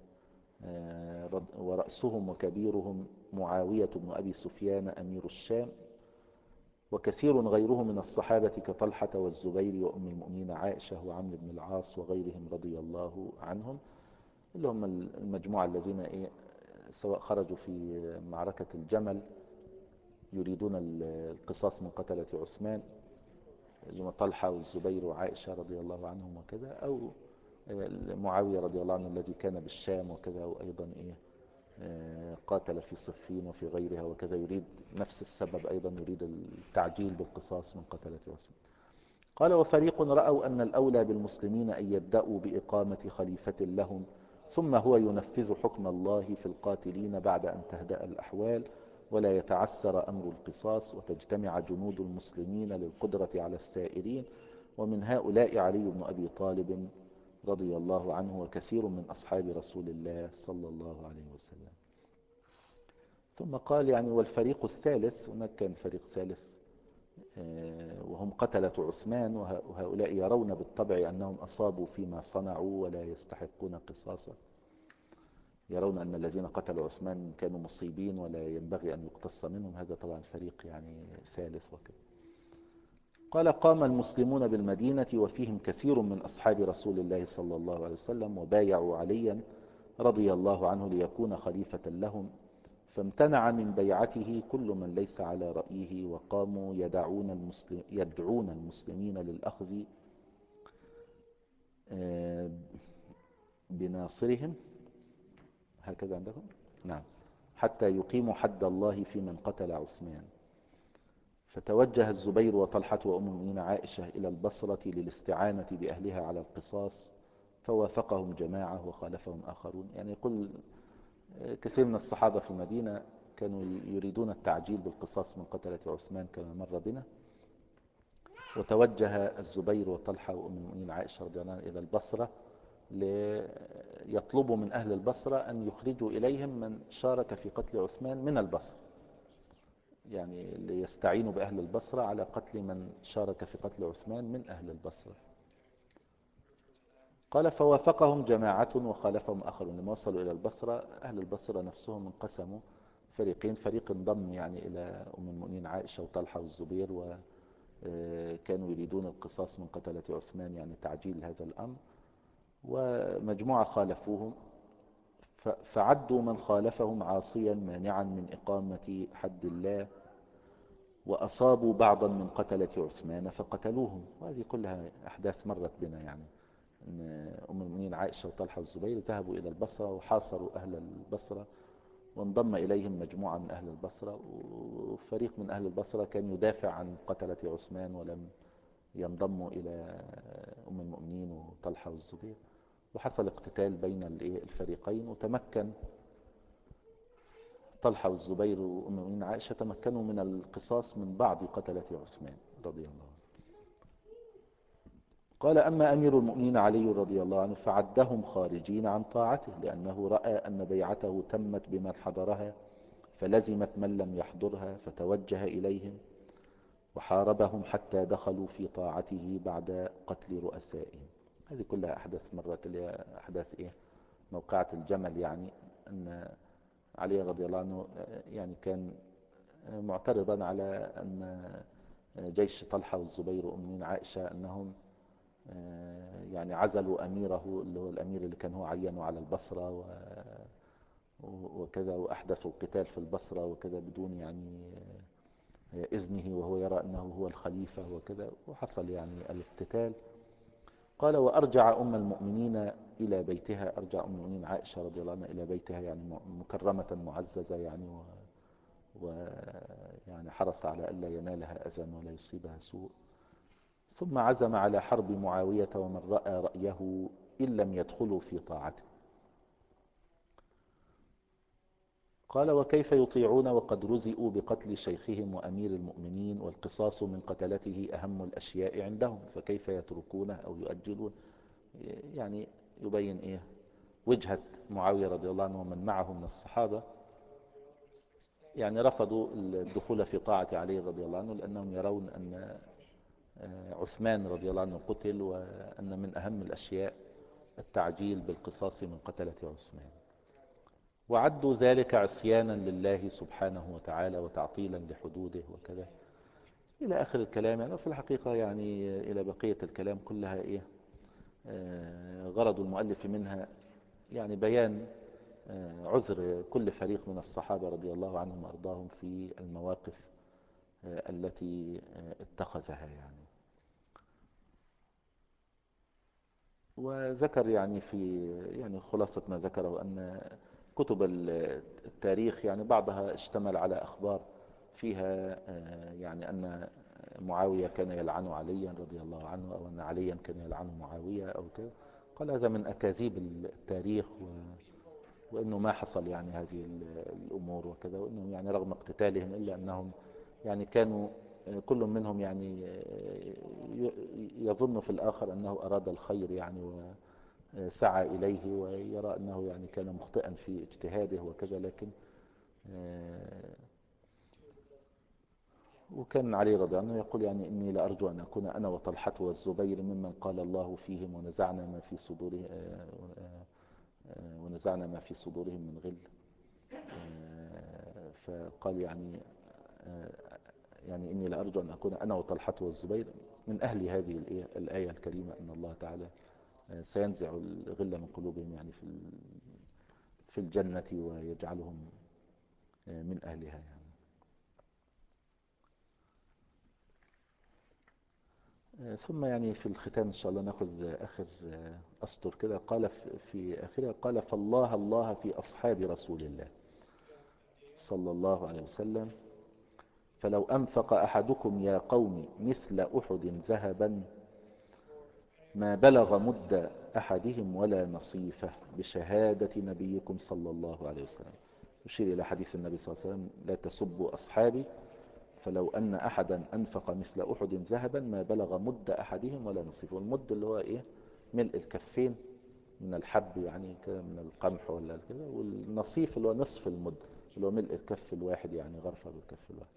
ورأسهم وكبيرهم معاوية بن أبي سفيان أمير الشام، وكثير غيره من الصحابة كطلحة والزبير وأم المؤمنين عائشة وعمرو بن العاص وغيرهم رضي الله عنهم، اللي هم المجموعة الذين سواء خرجوا في معركة الجمل يريدون القصاص من قتلة عثمان، اللي هم طلحة والزبير وعائشة رضي الله عنهم وكذا، أو معاوية رضي الله عنه الذي كان بالشام وكذا، وأيضا قاتل في صفين وفي غيرها وكذا، يريد نفس السبب أيضا، يريد التعجيل بالقصاص من قتلة عثمان. قال وفريق رأوا أن الأولى بالمسلمين أن يبدأوا بإقامة خليفة لهم، ثم هو ينفذ حكم الله في القاتلين بعد أن تهدأ الأحوال ولا يتعسر أمر القصاص وتجتمع جنود المسلمين للقدرة على السائرين، ومن هؤلاء علي بن أبي طالب رضي الله عنه وكثير من أصحاب رسول الله صلى الله عليه وسلم. ثم قال يعني والفريق الثالث، هناك كان فريق ثالث وهم قتلة عثمان، وهؤلاء يرون بالطبع أنهم أصابوا فيما صنعوا ولا يستحقون قصاصا، يرون أن الذين قتلوا عثمان كانوا مصيبين ولا ينبغي أن يقتص منهم. هذا طبعا فريق يعني ثالث وكذا. قال قام المسلمون بالمدينة وفيهم كثير من أصحاب رسول الله صلى الله عليه وسلم، وبايعوا عليا رضي الله عنه ليكون خليفة لهم، فامتنع من بيعته كل من ليس على رأيه، وقاموا يدعون المسلمين للأخذ بناصرهم، هكذا عندكم نعم، حتى يقيموا حد الله في من قتل عثمان. فتوجه الزبير وطلحة وأم المؤمنين عائشة إلى البصرة للاستعانة بأهلها على القصاص، فوافقهم جماعة وخالفهم آخرون. يعني يقول كثير من الصحابة في المدينة كانوا يريدون التعجيل بالقصاص من قتلة عثمان كما مر بنا، وتوجه الزبير وطلحة وأم المؤمنين عائشة رضي الله عنها إلى البصرة ليطلبوا من أهل البصرة أن يخرجوا إليهم من شارك في قتل عثمان من البصرة، يعني ليستعينوا بأهل البصرة على قتل من شارك في قتل عثمان من أهل البصرة. قال فوافقهم جماعة وخالفهم آخرون. لما وصلوا إلى البصرة أهل البصرة نفسهم انقسموا فريقين، فريق انضم يعني إلى أم المؤمنين عائشة وطلحة والزبير، وكانوا يريدون القصاص من قتلة عثمان، يعني تعجيل هذا الأمر، ومجموعة خالفوهم، فعدوا من خالفهم عاصيا مانعا من إقامة حد الله، وأصابوا بعضا من قتلة عثمان فقتلوهم. وهذه كلها أحداث مرت بنا، يعني أن أم المؤمنين عائشة وطلحة والزبير ذهبوا إلى البصرة وحاصروا أهل البصرة، وانضم إليهم مجموعة من أهل البصرة، وفريق من أهل البصرة كان يدافع عن قتلة عثمان ولم ينضموا إلى أم المؤمنين وطلحة والزبير، وحصل اقتتال بين الفريقين، وتمكن طلحة والزبير وأم المؤمنين عائشة تمكنوا من القصاص من بعض قتلة عثمان رضي الله عنه. قال أما أمير المؤمنين علي رضي الله عنه فعدهم خارجين عن طاعته، لأنه رأى أن بيعته تمت بمن حضرها فلزمت من لم يحضرها، فتوجه إليهم وحاربهم حتى دخلوا في طاعته بعد قتل رؤسائهم. هذه كلها أحداث مرت، اللي هي أحداث موقعة الجمل، يعني أن علي رضي الله عنه يعني كان معترضا على أن جيش طلحة والزبير وأم عائشة أنهم يعني عزلوا أميره، اللي هو الأمير اللي كان هو عينه على البصرة وكذا، وأحدثوا القتال في البصرة وكذا بدون يعني إذنه، وهو يرى أنه هو الخليفة وكذا، وحصل يعني الاقتتال. قال وأرجع أم المؤمنين إلى بيتها، أرجع أم المؤمنين عائشة رضي الله عنها إلى بيتها، يعني مكرمة معززة يعني، ويعني حرص على ألا ينالها أذى ولا يصيبها سوء. ثم عزم على حرب معاوية ومن رأى رأيه إن لم يدخلوا في طاعته. قال وكيف يطيعون وقد رزئوا بقتل شيخهم وأمير المؤمنين، والقصاص من قتلته أهم الأشياء عندهم، فكيف يتركونه أو يؤجلون؟ يعني يبين وجهة معاوية رضي الله عنه ومن معه من الصحابة، يعني رفضوا الدخول في طاعة علي رضي الله عنه، لأنهم يرون أن عثمان رضي الله عنه قتل، وأن من أهم الأشياء التعجيل بالقصاص من قتلة عثمان، وعدوا ذلك عصيانا لله سبحانه وتعالى وتعطيلا لحدوده وكذا إلى آخر الكلام. يعني في الحقيقة يعني إلى بقية الكلام كلها إيه، غرض المؤلف منها يعني بيان عذر كل فريق من الصحابة رضي الله عنهم وأرضاهم في المواقف التي اتخذها يعني. وذكر يعني في يعني خلاصة ما ذكره أن كتب التاريخ يعني بعضها اشتمل على أخبار فيها يعني أن معاوية كان يلعن عليا رضي الله عنه، أو أن عليا كان يلعن معاوية أو كذا. قال هذا من أكاذيب التاريخ، وأنه ما حصل يعني هذه الأمور وكذا، وأنهم يعني رغم اقتتالهم إلا أنهم يعني كانوا كل منهم يعني يظن في الآخر أنه أراد الخير يعني وسعى إليه، ويرى أنه يعني كان مخطئا في اجتهاده وكذا. لكن وكان علي رضي الله عنه يقول يعني إني لأرجو أن أكون أنا وطلحة والزبير ممن قال الله فيهم ونزعنا ما في صدورهم ونزعنا ما في صدورهم من غل. فقال يعني يعني إني لأرجو أن أكون أنا وطلحة والزبير من أهل هذه الآية الكريمة أن الله تعالى سينزع الغل من قلوبهم يعني في الجنة ويجعلهم من أهلها يعني. ثم يعني في الختام إن شاء الله نأخذ آخر أسطر كده. قال في آخرها قال فالله الله في أصحاب رسول الله صلى الله عليه وسلم فلو أنفق أحدكم يا قوم مثل أحد ذهبا ما بلغ مد أحدهم ولا نصيفه بشهادة نبيكم صلى الله عليه وسلم. يشير إلى حديث النبي صلى الله عليه وسلم لا تسبوا أصحابي فلو أن أحدا أنفق مثل أحد ذهبا ما بلغ مد أحدهم ولا نصيفه. والمد اللي هو إيه، ملء الكفين من الحب يعني كده من القمح ولا كده، والنصيف اللي هو نصف المد اللي هو ملء الكف الواحد يعني غرفة بالكف الواحد.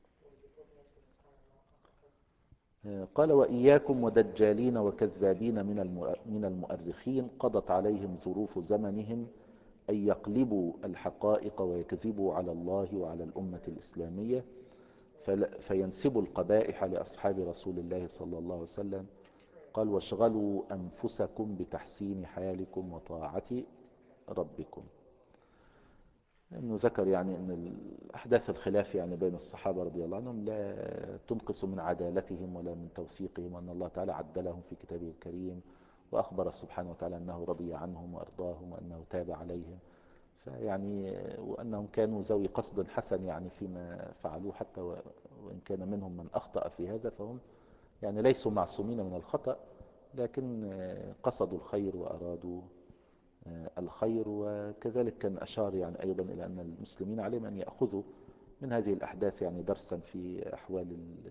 قال وإياكم ودجالين وكذابين من المؤرخين قضت عليهم ظروف زمنهم أن يقلبوا الحقائق ويكذبوا على الله وعلى الأمة الإسلامية فينسبوا القبائح لأصحاب رسول الله صلى الله عليه وسلم. قال واشغلوا أنفسكم بتحسين حالكم وطاعة ربكم. انه ذكر يعني ان احداث الخلاف يعني بين الصحابة رضي الله عنهم لا تنقص من عدالتهم ولا من توثيقهم، وان الله تعالى عدلهم في كتابه الكريم، واخبر سبحانه وتعالى انه رضي عنهم وارضاهم وانه تاب عليهم. فيعني وانهم كانوا ذوي قصد حسن يعني فيما فعلوه، حتى وان كان منهم من اخطأ في هذا، فهم يعني ليسوا معصومين من الخطأ، لكن قصدوا الخير وارادوا الخير. وكذلك كان أشار يعني أيضا إلى أن المسلمين عليهم أن يأخذوا من هذه الأحداث يعني درسا في أحوال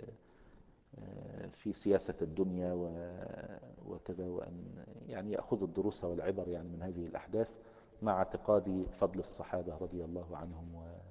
في سياسة الدنيا وكذا، وأن يعني يأخذوا الدروس والعبر يعني من هذه الأحداث مع اعتقاد فضل الصحابة رضي الله عنهم،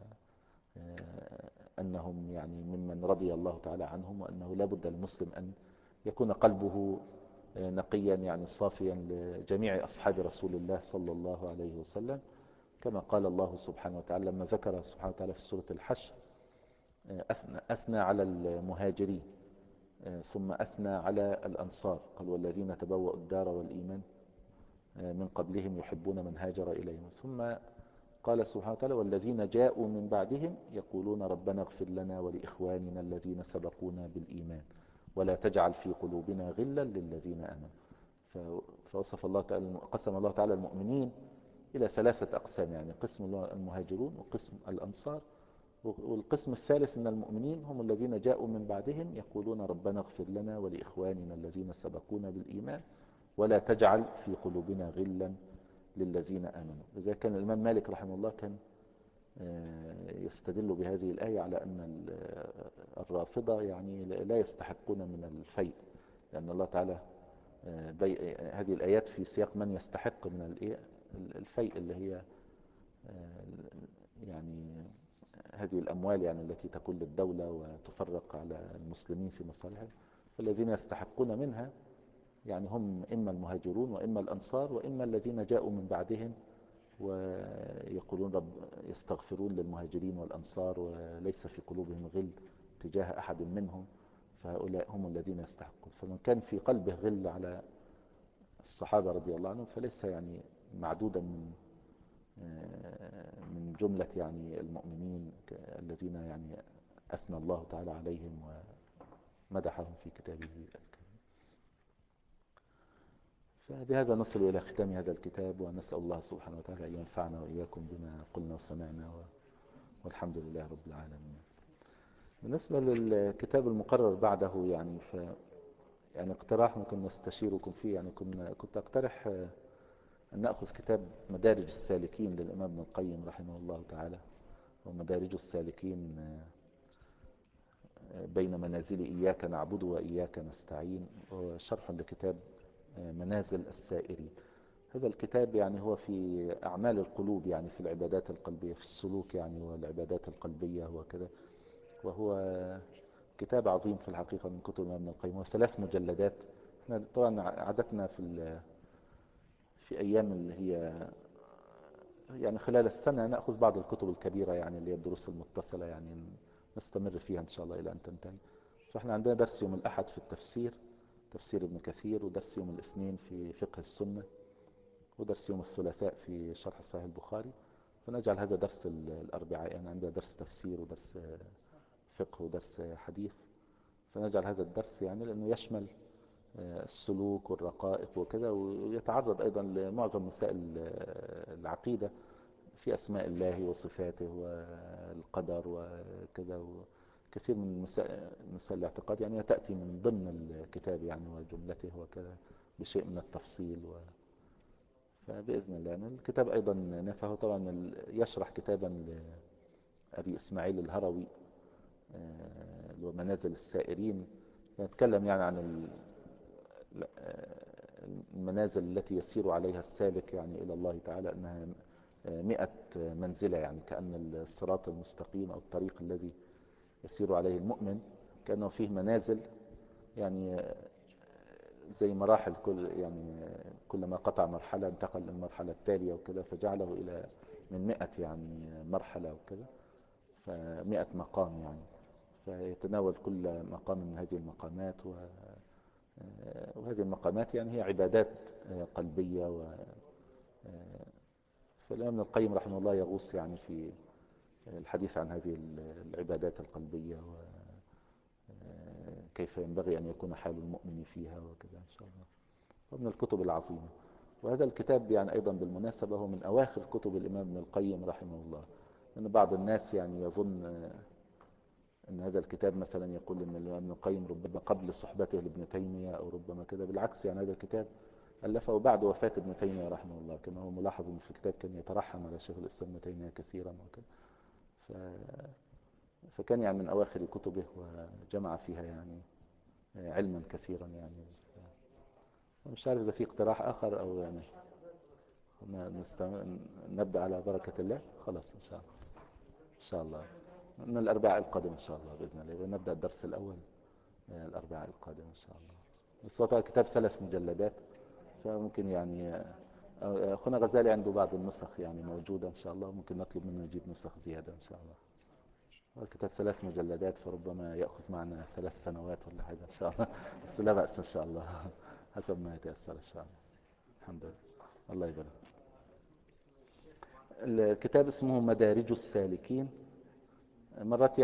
وأنهم يعني ممن رضي الله تعالى عنهم، وأنه لا بد المسلم أن يكون قلبه نقيا يعني صافيا لجميع أصحاب رسول الله صلى الله عليه وسلم، كما قال الله سبحانه وتعالى لما ذكر سبحانه وتعالى في سورة الحشر أثنى على المهاجرين ثم أثنى على الأنصار قال والذين تبوأوا الدار والإيمان من قبلهم يحبون من هاجر إليهم، ثم قال سبحانه وتعالى والذين جاءوا من بعدهم يقولون ربنا اغفر لنا ولإخواننا الذين سبقونا بالإيمان ولا تجعل في قلوبنا غلا للذين آمنوا. فوصف الله تعالى قسم الله تعالى المؤمنين إلى ثلاثة أقسام، يعني قسم المهاجرون وقسم الأنصار، والقسم الثالث من المؤمنين هم الذين جاءوا من بعدهم يقولون ربنا اغفر لنا ولإخواننا الذين سبقونا بالإيمان ولا تجعل في قلوبنا غلا للذين آمنوا. لذلك كان الإمام مالك رحمه الله كان يستدل بهذه الآية على أن الرافضة يعني لا يستحقون من الفيء، لأن الله تعالى هذه الآيات في سياق من يستحق من الفيء اللي هي يعني هذه الأموال يعني التي تكون للدولة وتفرق على المسلمين في مصالحهم. فالذين يستحقون منها يعني هم إما المهاجرون وإما الأنصار وإما الذين جاءوا من بعدهم ويقولون رب يستغفرون للمهاجرين والأنصار وليس في قلوبهم غل تجاه أحد منهم، فهؤلاء هم الذين يستحقون. فمن كان في قلبه غل على الصحابة رضي الله عنهم فليس يعني معدودا من جملة يعني المؤمنين الذين يعني أثنى الله تعالى عليهم ومدحهم في كتابه الكريم. فبهذا نصل إلى ختام هذا الكتاب، ونسأل الله سبحانه وتعالى أن ينفعنا وإياكم بما قلنا وسمعنا، والحمد لله رب العالمين. بالنسبة للكتاب المقرر بعده يعني اقتراح ممكن نستشيركم فيه، يعني كنت أقترح أن نأخذ كتاب مدارج السالكين للإمام ابن القيم رحمه الله تعالى، ومدارج السالكين بين منازل إياك نعبد وإياك نستعين، وشرح لكتاب منازل السائرين. هذا الكتاب يعني هو في أعمال القلوب، يعني في العبادات القلبية، في السلوك يعني والعبادات القلبية وكذا، وهو كتاب عظيم في الحقيقة من كتب ابن القيم، وثلاث مجلدات. احنا طبعا عادتنا في أيام اللي هي يعني خلال السنة نأخذ بعض الكتب الكبيرة يعني اللي هي الدروس المتصلة، يعني نستمر فيها إن شاء الله إلى أن تنتهي. فإحنا عندنا درس يوم الأحد في التفسير، تفسير ابن كثير، ودرس يوم الاثنين في فقه السنة، ودرس يوم الثلاثاء في شرح صحيح البخاري. فنجعل هذا درس الأربعاء، يعني عندنا درس تفسير ودرس فقه ودرس حديث. فنجعل هذا الدرس يعني لأنه يشمل السلوك والرقائق وكذا، ويتعرض أيضا لمعظم مسائل العقيدة في أسماء الله وصفاته والقدر وكذا، وكثير من مسائل الاعتقاد يعني تأتي من ضمن الكتاب يعني وجملته وكذا بشيء من التفصيل فبإذن الله يعني الكتاب أيضا نفعه. طبعا يشرح كتابا لأبي إسماعيل الهروي اللي هو منازل السائرين، يتكلم يعني عن المنازل التي يسير عليها السالك يعني إلى الله تعالى، أنها 100 منزلة، يعني كأن الصراط المستقيم أو الطريق الذي يسير عليه المؤمن كأنه فيه منازل، يعني زي مراحل، كلما قطع مرحلة انتقل للمرحلة التالية وكذا، فجعله إلى من 100 يعني مرحلة وكذا، ف100 مقام يعني، فيتناول كل مقام من هذه المقامات وهذه المقامات يعني هي عبادات قلبية فالإمام ابن القيم رحمه الله يغوص يعني في الحديث عن هذه العبادات القلبية وكيف ينبغي أن يكون حال المؤمن فيها وكذا إن شاء الله. ومن الكتب العظيمة. وهذا الكتاب يعني أيضا بالمناسبة هو من أواخر كتب الإمام ابن القيم رحمه الله، لأن بعض الناس يعني يظن أن هذا الكتاب مثلا يقول أن الإمام ابن القيم ربما قبل صحبته لابن تيمية أو ربما كذا، بالعكس يعني هذا الكتاب ألفه بعد وفاة ابن تيمية رحمه الله، كما هو ملاحظ في الكتاب كان يترحم على شيخ الإسلام ابن تيمية كثيرا وكذا، فكان يعني من أواخر كتبه وجمع فيها يعني علما كثيرا يعني. مش عارف إذا في اقتراح آخر أو يعني نبدأ على بركة الله. خلاص إن شاء الله، إن شاء الله من الأربعاء القادم إن شاء الله بإذن الله نبدأ الدرس الأول الأربعاء القادم إن شاء الله. الصوت كتاب 3 مجلدات، فممكن يعني أخونا غزالي عنده بعض النسخ يعني موجودة إن شاء الله، ممكن نطلب منه يجيب نسخ زيادة إن شاء الله. الكتاب 3 مجلدات، فربما يأخذ معنا 3 سنوات ولا حاجة إن شاء الله، بس لا بأس إن شاء الله حسب ما يتيسر إن شاء الله. الحمد لله، الله يبارك. الكتاب اسمه مدارج السالكين. مرات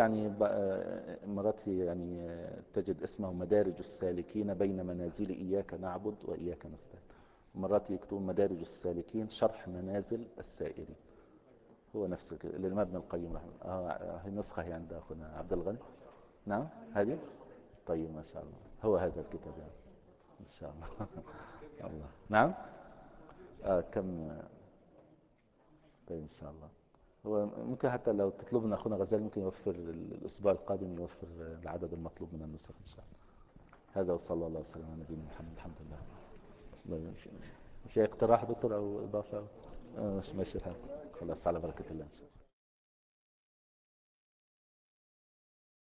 يعني تجد اسمه مدارج السالكين بين منازل إياك نعبد وإياك نستعين، مرات يكتبون مدارج السالكين شرح منازل السائرين. هو نفس الإمام ابن القيم رحمه الله. هي نسخة هي عند أخونا عبد الغني. نعم هذه طيب ما شاء الله، هو هذا الكتاب يعني إن شاء الله الله نعم كم طيب إن شاء الله. هو ممكن حتى لو تطلبنا أخونا غزال ممكن يوفر الأسبوع القادم، يوفر العدد المطلوب من النسخ إن شاء الله. هذا وصلى الله وسلم على نبينا محمد. الحمد لله. في اقتراح دكتور أو إضافة؟ مش ماشي الحال. خلاص على بركة الله إن شاء الله.